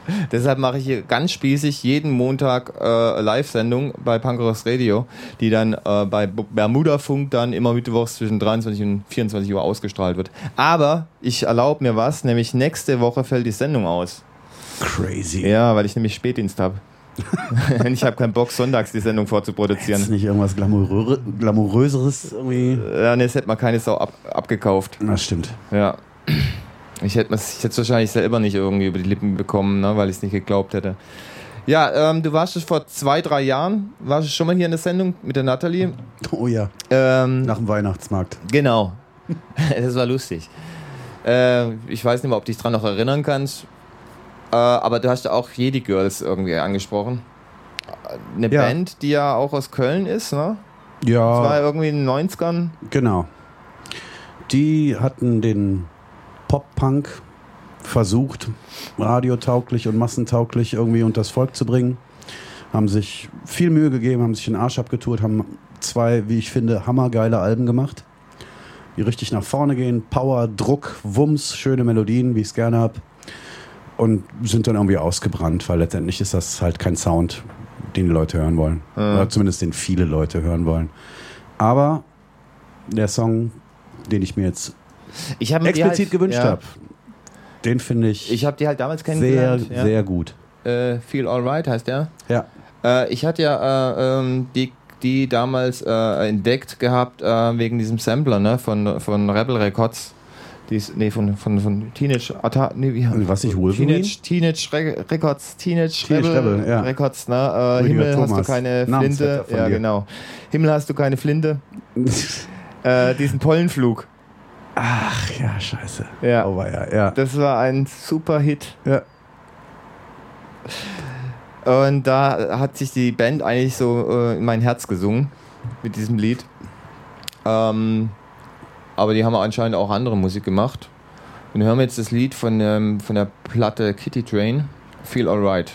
Deshalb mache ich hier ganz spießig jeden Montag Live-Sendung bei Punkrockers Radio, die dann bei Bermudafunk dann immer mittwochs zwischen 23 und 24 Uhr ausgestrahlt wird. Aber ich erlaube mir was, nämlich nächste Woche fällt die Sendung aus. Crazy. Ja, weil ich nämlich Spätdienst habe. Ich habe keinen Bock, sonntags die Sendung vorzuproduzieren. Ist nicht irgendwas Glamouröseres irgendwie? Ja, nee, es hätte man keine Sau abgekauft. Das stimmt. Ja. Ich hätte es wahrscheinlich selber nicht irgendwie über die Lippen bekommen, ne, weil ich es nicht geglaubt hätte. Ja, du warst vor 2-3 Jahren, warst du schon mal hier in der Sendung mit der Nathalie. Oh ja, nach dem Weihnachtsmarkt. Genau. Das war lustig. Ich weiß nicht mehr, ob du dich dran noch erinnern kannst, aber du hast auch Jedi Girls irgendwie angesprochen. Eine Band, die ja auch aus Köln ist, ne? Ja. Das war irgendwie in den 90ern. Genau. Die hatten den Pop-Punk versucht, radiotauglich und massentauglich irgendwie unters Volk zu bringen. Haben sich viel Mühe gegeben, haben sich den Arsch abgeturt, haben 2, wie ich finde, hammergeile Alben gemacht, die richtig nach vorne gehen. Power, Druck, Wumms, schöne Melodien, wie ich es gerne habe. Und sind dann irgendwie ausgebrannt, weil letztendlich ist das halt kein Sound, den die Leute hören wollen. Oder zumindest den viele Leute hören wollen. Aber der Song, den ich mir jetzt explizit gewünscht habe, den finde ich, habe die halt damals sehr, kennengelernt. sehr gut. Feel Alright heißt der. Ja. Ich hatte ja die damals entdeckt gehabt wegen diesem Sampler, ne, von Rebel Records. Von Teenage Was ich Wolverine? Teenage Records, Teenage Rebel, ja. Records, ne? Himmel Thomas, hast du keine Flinte. Ja, dir. genau. Himmel hast du keine Flinte. Diesen Pollenflug. Ach ja, scheiße. Ja. Oh, ja. Das war ein super Hit. Ja. Und da hat sich die Band eigentlich so in mein Herz gesungen mit diesem Lied. Aber die haben anscheinend auch andere Musik gemacht. Und wir hören jetzt das Lied von der Platte Kitty Train, Feel Alright.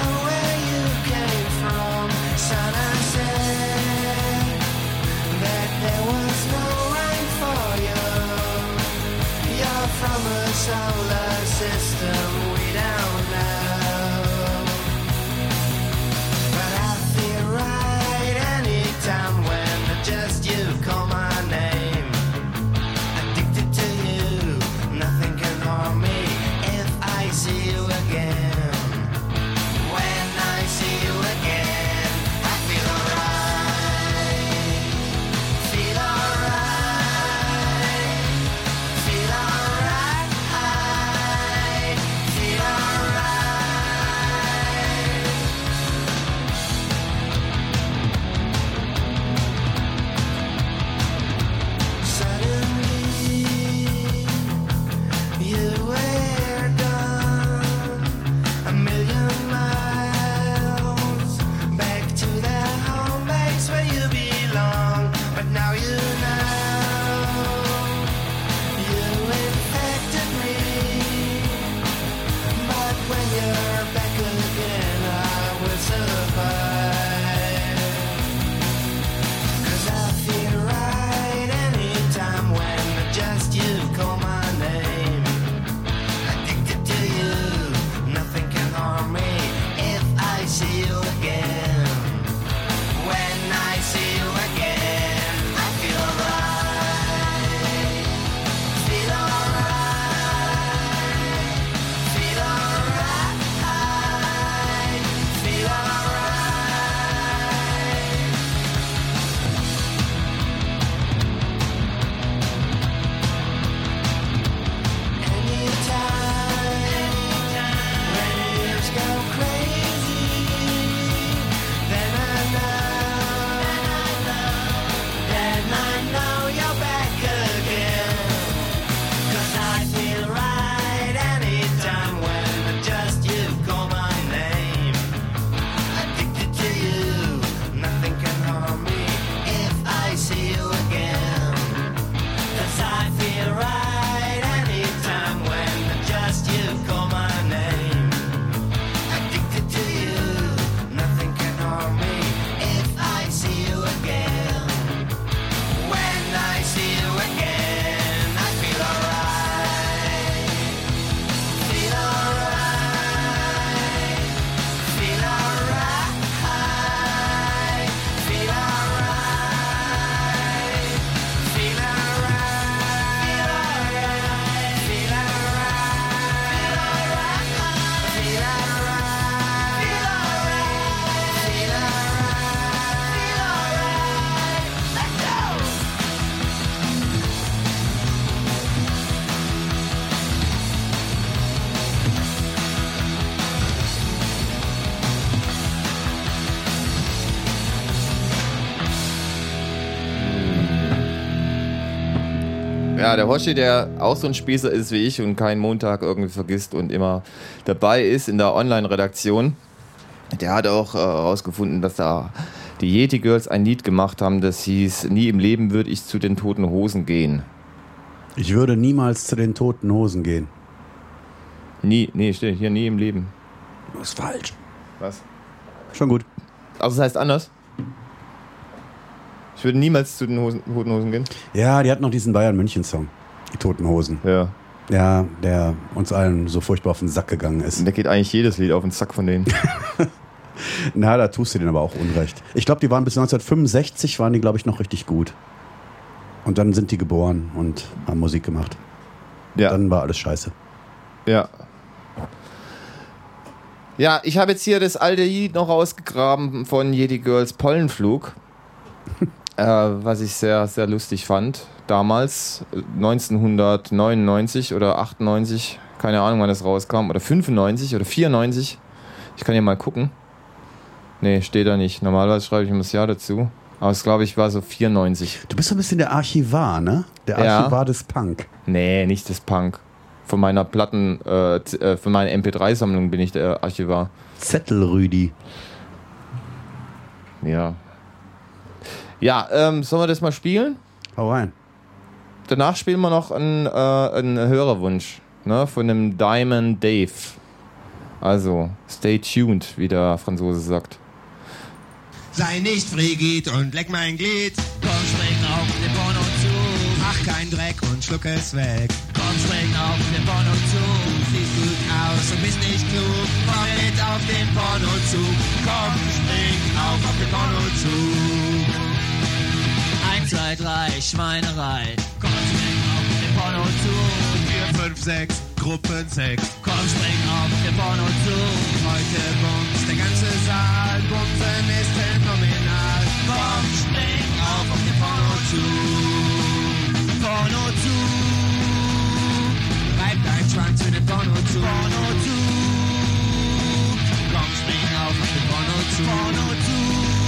That Ja, der Hoshi, der auch so ein Spießer ist wie ich und keinen Montag irgendwie vergisst und immer dabei ist in der Online-Redaktion, der hat auch herausgefunden, dass da die Yeti Girls ein Lied gemacht haben, das hieß "Nie im Leben würde ich zu den Toten Hosen gehen". Ich würde niemals zu den Toten Hosen gehen. Steht hier "nie im Leben". Das ist falsch. Was? Schon gut. Also das heißt anders? Ich würde niemals zu den Toten Hosen gehen? Ja, die hatten noch diesen Bayern-München-Song. Die Toten Hosen. Ja. Ja, der uns allen so furchtbar auf den Sack gegangen ist. Und da geht eigentlich jedes Lied auf den Sack von denen. Na, da tust du denen aber auch Unrecht. Ich glaube, die waren bis 1965, waren die, glaube ich, noch richtig gut. Und dann sind die geboren und haben Musik gemacht. Ja. Dann war alles scheiße. Ja. Ja, ich habe jetzt hier das alte Lied noch rausgegraben von Yeti Girls "Pollenflug", was ich sehr, sehr lustig fand. Damals, 1999 oder 98, keine Ahnung, wann das rauskam, oder 95 oder 94. Ich kann ja mal gucken. Nee, steht da nicht. Normalerweise schreibe ich immer das Jahr dazu. Aber es, glaube ich, war so 94. Du bist so ein bisschen der Archivar, ne? Der Archivar des Punk. Nee, nicht des Punk. Von meiner von meiner MP3-Sammlung bin ich der Archivar. Zettelrüdi. Ja. Ja, sollen wir das mal spielen? Hau rein. Danach spielen wir noch einen Hörerwunsch, ne, von dem Diamond Dave. Also, stay tuned, wie der Franzose sagt. Sei nicht frigid und leck mein Glied. Komm, spring auf den Porno zu. Mach kein Dreck und schluck es weg. Komm, spring auf den Porno zu. Siehst gut aus und bist nicht klug. Komm mit auf den Porno zu. Komm, spring auf den Porno zu. 1, 2, 3, Schweinerei. Komm, spring auf den Porno zu. 4, 5, 6, Gruppensex. Komm, spring auf den Porno zu. Heute bumst der ganze Saal. Bumsen ist phänomenal. Komm, spring auf den Porno zu. Porno zu. Reib deinen Schwanz für den Porno zu. Porno zu. Komm, spring auf den Porno zu. Porno zu.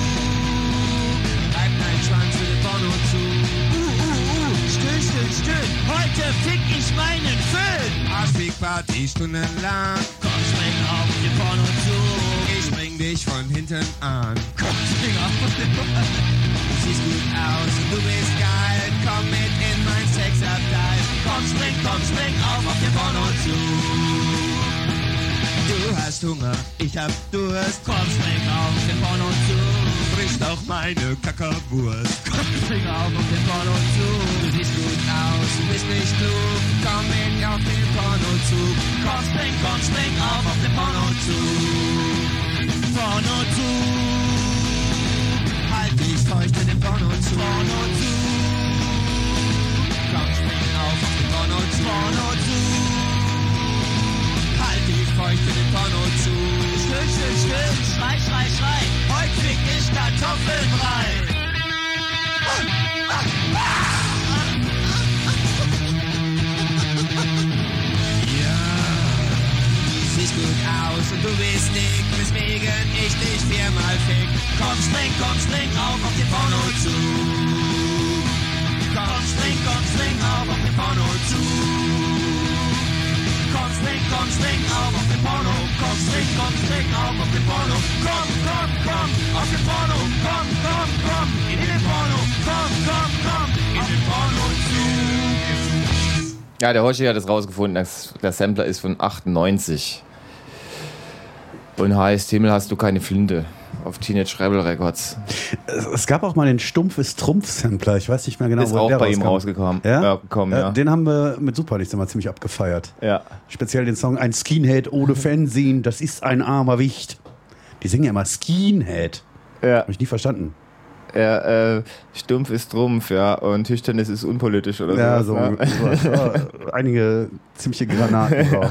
Reib deinen Schwanz für den Porno zu. Still, still, still. Heute fick ich meinen Föhn. Arschfick-Party stundenlang. Komm, spring auf den Porno zu. Ich bring dich von hinten an. Komm, spring auf den Porno zu. Du siehst gut aus und du bist geil. Komm mit in mein Sexabteil. Komm, spring auf den Porno zu. Du hast Hunger, ich hab Durst. Komm, spring auf den Porno zu. Frisst auch meine Kackerwurst. Komm, spring auf den Porno zu. Du siehst gut aus, bist nicht klug. Komm mit auf den Porno zu. Komm, spring auf den Porno zu. Porno zu. Halt dich feucht für den Porno zu. Porno zu. Komm, spring auf den Porno zu. Porno zu. Halt dich feucht für den Porno zu. Still, still, still. Schrei, schrei, schrei. Heute fick ich Kartoffelbrei. Ja, siehst gut aus und du bist dick, weswegen ich dich 4-mal fick. Komm, spring auf den Porno zu. Komm, spring auf den Porno zu. Komm, spring auf den Porno. Komm, spring auf den Porno. Komm, auf den Porno. Komm, in den Porno. Komm, in den Porno zu. Ja, der Hoshi hat es rausgefunden, der Sampler ist von 98. Und heißt "Himmel, hast du keine Flinte" auf Teenage Rebel Records. Es gab auch mal den Stumpf ist Trumpf-Sampler. Ich weiß nicht mehr genau, Ist wo auch der bei ihm rauskam. rausgekommen. Ja? Den haben wir mit Superlicht immer ziemlich abgefeiert. Ja. Speziell den Song "Ein Skinhead ohne Fernsehen, das ist ein armer Wicht". Die singen ja immer Skinhead. Ja. Hab ich nie verstanden. Ja, stumpf ist Trumpf, ja, und Tischtennis ist unpolitisch oder Ja, sowas. sowas. Ja, einige ziemliche Granaten drauf.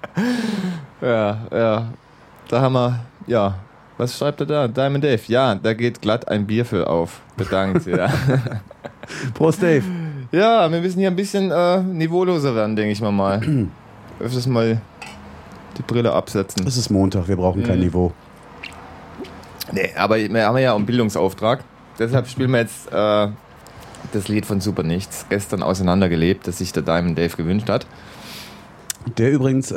Ja. Da haben wir, ja, was schreibt er da? Diamond Dave, ja, da geht glatt ein Bierfüll auf. Bedankt, ja. Prost, Dave. Ja, wir müssen hier ein bisschen niveauloser werden, denke ich mal. Öfters mal die Brille absetzen. Es ist Montag, wir brauchen kein Niveau. Nee, aber wir haben ja auch einen Bildungsauftrag. Deshalb spielen wir jetzt Das Lied von Super Nichts, gestern auseinandergelebt, das sich der Diamond Dave gewünscht hat. Der übrigens,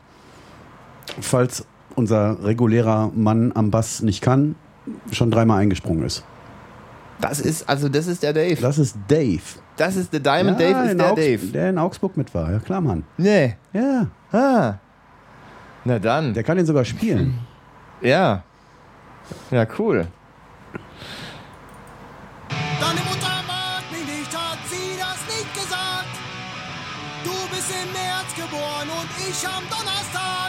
falls unser regulärer Mann am Bass nicht kann, schon 3-mal eingesprungen ist. Das ist der Dave. Das ist Dave. Das ist der Diamond Dave, ist der Dave. Der in Augsburg mit war, ja klar, Mann. Nee. Ja, Ah. Na dann. der kann ihn sogar spielen. Ja. Ja, cool. Deine Mutter mag mich nicht, hat sie das nicht gesagt? Du bist im März geboren und ich am Donnerstag.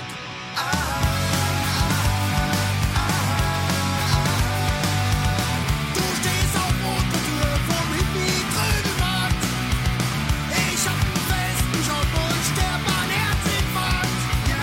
Du stehst auf roter Tür vom Hippie-Trödelmarkt. Ich hab einen festen Job und sterb an Herzinfarkt.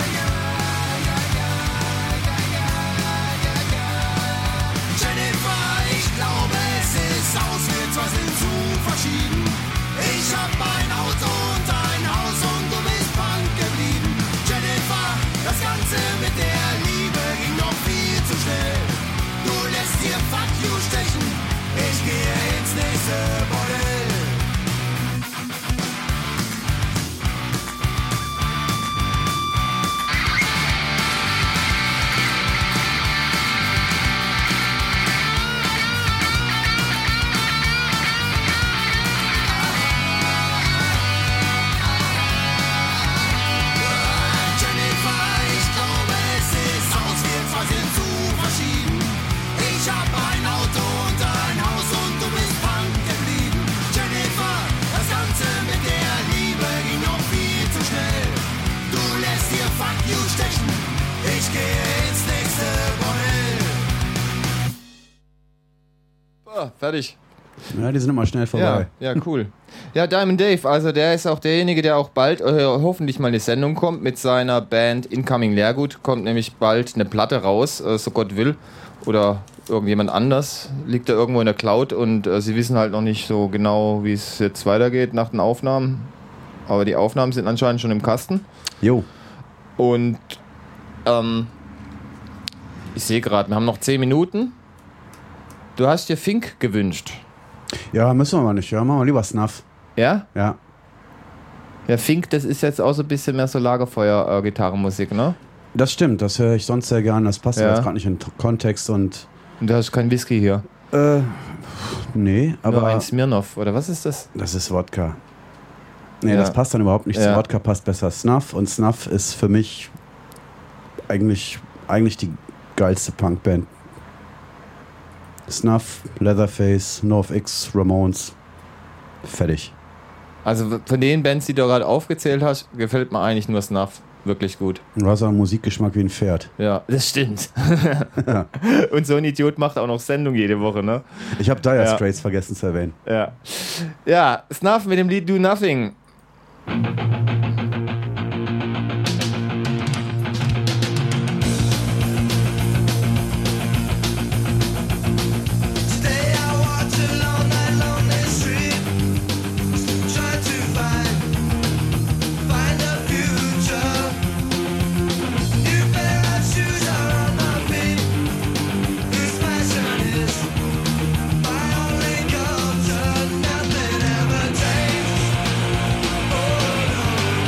Jennifer, ich glaube, es ist aus, wir zwei sind zu verschieden. Ich hab ein Auto und ein Haus und du bist Punk geblieben. Jennifer, das Ganze mit der Liebe ging noch viel zu schnell. Du lässt dir Fuck you stechen, ich gehe ins nächste Bordell. Jennifer, ich glaube, es ist aus, wir zwei sind zu verschieden. Ich hab ein Auto und ein Haus und du bist Punk geblieben. Jennifer, das Ganze mit der Liebe ging noch viel zu schnell. Du lässt dir Fuck you stechen, ich gehe ins nächste Bordell. Fertig. Ja, die sind immer schnell vorbei. Ja, cool. Ja, Diamond Dave, also der ist auch derjenige, der auch bald hoffentlich mal in die Sendung kommt mit seiner Band Incoming Leergut. Kommt nämlich bald eine Platte raus, so Gott will. Oder irgendjemand anders liegt da irgendwo in der Cloud und sie wissen halt noch nicht so genau, wie es jetzt weitergeht nach den Aufnahmen. Aber die Aufnahmen sind anscheinend schon im Kasten. Jo. Und ich sehe gerade, wir haben noch 10 Minuten. Du hast dir Fink gewünscht. Ja, müssen wir mal nicht. Ja, machen wir lieber Snuff. Ja? Ja. Ja, Fink, das ist jetzt auch so ein bisschen mehr so Lagerfeuer-Gitarrenmusik, ne? Das stimmt, das höre ich sonst sehr gern. Das passt Ja. jetzt gerade nicht in Kontext und. Und du hast kein Whisky hier. Nee, Aber aber. ein Smirnoff, oder was ist das? Das ist Wodka. Nee, Ja. das passt dann überhaupt nicht. Ja. Zu Wodka passt besser Snuff. Und Snuff ist für mich eigentlich die geilste Punkband. Snuff, Leatherface, NoFX, Ramones. Fertig. Also von den Bands, die du gerade aufgezählt hast, gefällt mir eigentlich nur Snuff. Wirklich gut. Du hast auch einen Musikgeschmack wie ein Pferd. Ja, das stimmt. Und so ein Idiot macht auch noch Sendung jede Woche, ne? Ich habe Dire Ja. Straits vergessen zu erwähnen. Ja. Ja, Snuff mit dem Lied Do Nothing. Today I walked along that lonely street, trying to find a future. New pair of shoes are on my feet. This fashion is my only culture. Nothing ever changed. Oh no.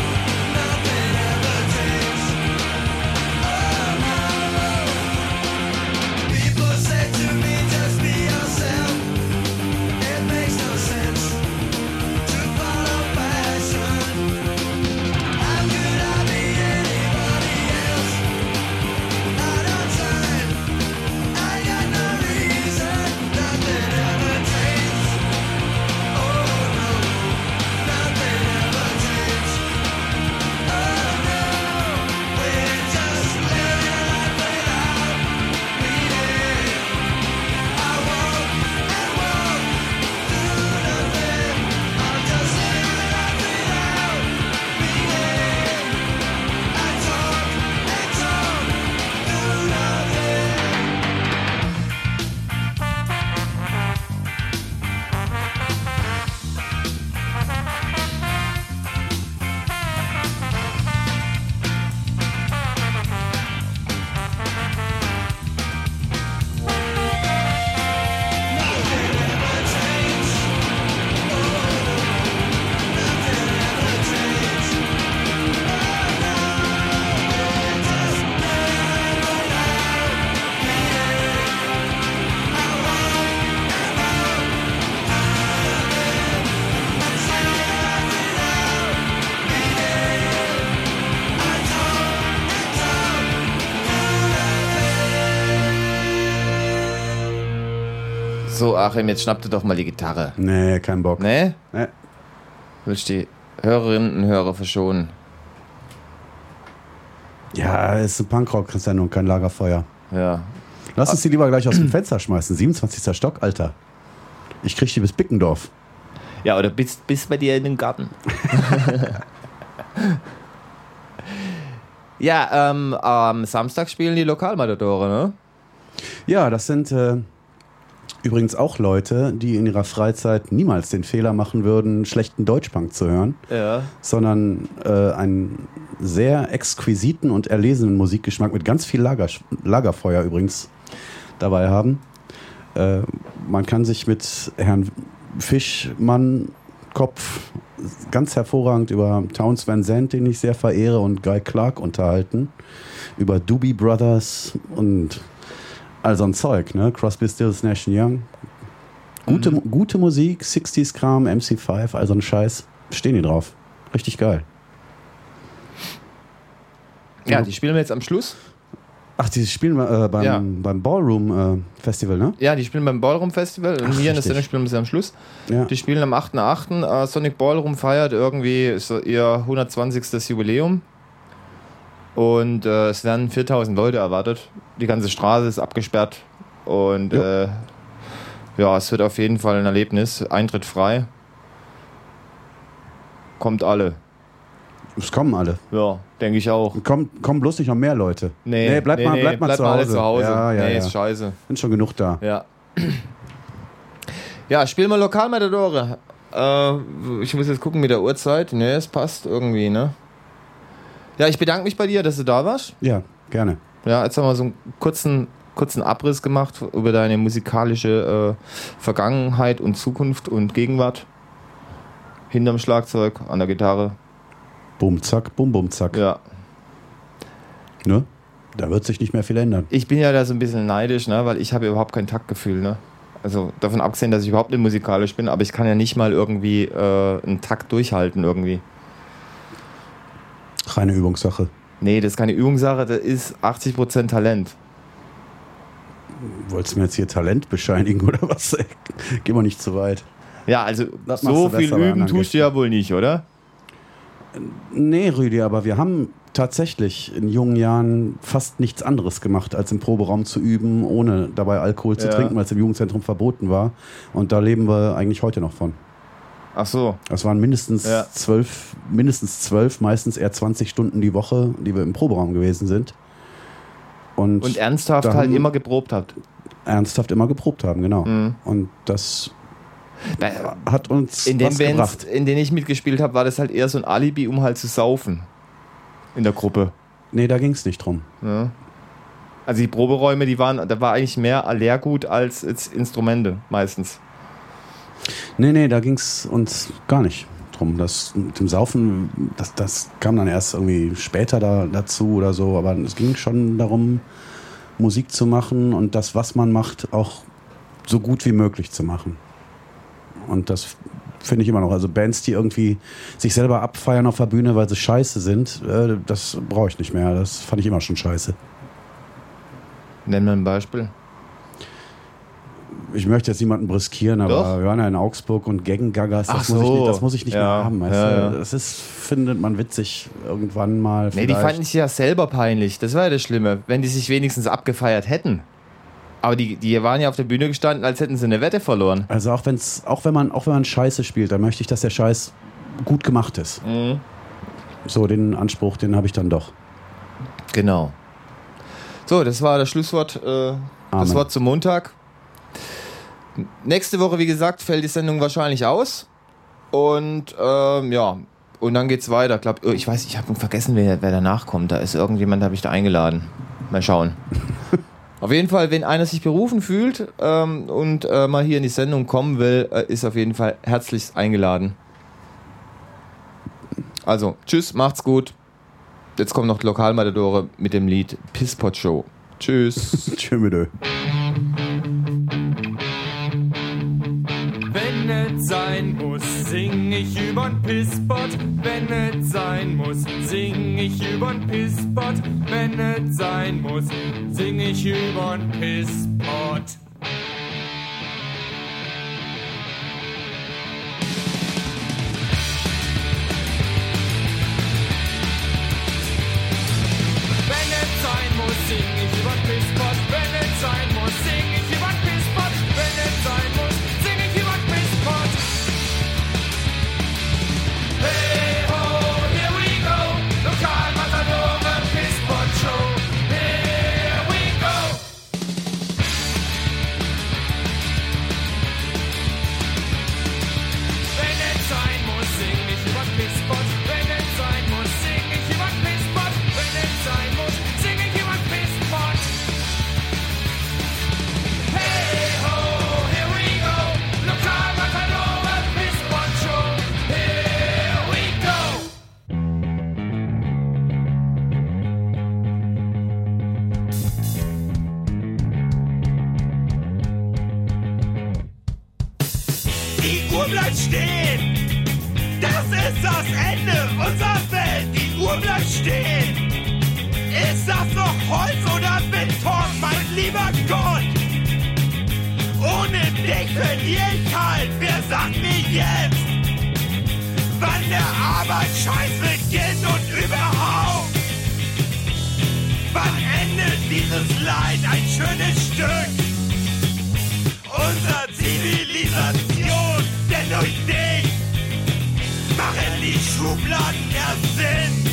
So, Achim, jetzt schnapp dir doch mal die Gitarre. Nee, kein Bock. Ne? Nee. Willst die Hörerinnen und Hörer verschonen? Ja, es ist eine Punkrock-Sendung, kein Lagerfeuer. Ja. Lass uns die lieber gleich aus dem Fenster schmeißen. 27. Stock, Alter. Ich krieg die bis Bickendorf. Ja, oder bis bei dir in den Garten. Ja, am Samstag spielen die Lokalmatadore, ne? Ja, das sind übrigens auch Leute, die in ihrer Freizeit niemals den Fehler machen würden, schlechten Deutschpunk zu hören, Ja. sondern einen sehr exquisiten und erlesenen Musikgeschmack mit ganz viel Lagerfeuer übrigens dabei haben. Man kann sich mit Herrn Fischmann-Kopf ganz hervorragend über Townes Van Zandt, den ich sehr verehre, und Guy Clark unterhalten, über Doobie Brothers und all so ein Zeug, ne? Crosby, Stills, Nash & Young. Gute Musik, 60s-Kram, MC5, all so ein Scheiß. Stehen die drauf. Richtig geil. Ja, die spielen wir jetzt am Schluss. Ach, die spielen beim Ballroom Festival, ne? Ja, die spielen beim Ballroom Festival und hier in der richtig. Sendung spielen wir sie am Schluss. Ja. Die spielen am 8.8. Sonic Ballroom feiert irgendwie so ihr 120. Jubiläum. Und es werden 4000 Leute erwartet. Die ganze Straße ist abgesperrt. Und ja, es wird auf jeden Fall ein Erlebnis. Eintritt frei. Kommt alle. Es kommen alle. Ja, denke ich auch. Kommen bloß nicht noch mehr Leute. Bleibt mal zu alle Hause. zu Hause. Ja, Nee, ist scheiße. Sind schon genug da. Ja. Ja, spielen wir Lokalmatadore. Ich muss jetzt gucken mit der Uhrzeit. Ne, es passt irgendwie, ne? Ja, ich bedanke mich bei dir, dass du da warst. Ja, gerne. Ja, jetzt haben wir so einen kurzen Abriss gemacht über deine musikalische Vergangenheit und Zukunft und Gegenwart. Hinterm Schlagzeug, an der Gitarre. Bum, zack, bum, bum, zack. Ja. Ne? Da wird sich nicht mehr viel ändern. Ich bin ja da so ein bisschen neidisch, ne, weil ich habe überhaupt kein Taktgefühl, ne? Also davon abgesehen, dass ich überhaupt nicht musikalisch bin, aber ich kann ja nicht mal irgendwie einen Takt durchhalten irgendwie. Reine Übungssache. Nee, das ist keine Übungssache, das ist 80% Talent. Wolltest du mir jetzt hier Talent bescheinigen oder was? Geh mal nicht zu weit. Ja, also Das machst so du viel besser bei üben anderen tust du ja wohl nicht, oder? Nee, Rüdi, aber wir haben tatsächlich in jungen Jahren fast nichts anderes gemacht, als im Proberaum zu üben, ohne dabei Alkohol zu trinken, weil es im Jugendzentrum verboten war. Und da leben wir eigentlich heute noch von. Ach so. Das waren mindestens 12, meistens eher 20 Stunden die Woche, die wir im Proberaum gewesen sind. Und ernsthaft halt immer geprobt habt. Ernsthaft immer geprobt haben, genau. Mhm. Und das hat uns in den was Bands, gebracht. in denen ich mitgespielt habe, war das halt eher so ein Alibi, um halt zu saufen. In der Gruppe. Nee, da ging es nicht drum. Ja. Also die Proberäume, da war eigentlich mehr Lehrgut als Instrumente meistens. Nee, da ging es uns gar nicht drum. Das mit dem Saufen, das kam dann erst irgendwie später dazu oder so. Aber es ging schon darum, Musik zu machen und das, was man macht, auch so gut wie möglich zu machen. Und das finde ich immer noch. Also Bands, die irgendwie sich selber abfeiern auf der Bühne, weil sie scheiße sind, das brauche ich nicht mehr. Das fand ich immer schon scheiße. Nenn mir ein Beispiel. Ich möchte jetzt niemanden briskieren, aber Doch. wir waren ja in Augsburg und Gaggengaggers, das muss ich nicht mehr haben. Weißt du? Das findet man witzig irgendwann mal. Nee, die fanden sich ja selber peinlich. Das war ja das Schlimme, wenn die sich wenigstens abgefeiert hätten. Aber die waren ja auf der Bühne gestanden, als hätten sie eine Wette verloren. Also auch wenn man Scheiße spielt, dann möchte ich, dass der Scheiß gut gemacht ist. Mhm. So, den Anspruch, den habe ich dann doch. Genau. So, das war das Schlusswort. Das Amen. Wort zum Montag. Nächste Woche, wie gesagt, fällt die Sendung wahrscheinlich aus. Und ja, und dann geht's weiter. Ich weiß, ich habe vergessen, wer danach kommt. Da ist irgendjemand, habe ich da eingeladen. Mal schauen. Auf jeden Fall, wenn einer sich berufen fühlt und mal hier in die Sendung kommen will, ist auf jeden Fall herzlichst eingeladen. Also, tschüss, macht's gut. Jetzt kommt noch Lokalmatadore mit dem Lied Pisspot Show. Tschüss. Tschö mit Ö. Wenn es sein muss, sing ich übern Pisspot. Wenn es sein muss, sing ich übern Pisspot. Wenn es sein muss, sing ich übern Pisspot. die Uhr bleibt stehen. Das ist das Ende unserer Welt, die Uhr bleibt stehen. Ist das noch Holz oder Beton, mein lieber Gott? Ohne dich verliere ich halt, wer sagt mir jetzt, wann der Arbeitsscheiß beginnt und überhaupt? Wann endet dieses Leid, ein schönes Stück unserer Zivilisation? Denn durch dich machen die Schubladen erst Sinn.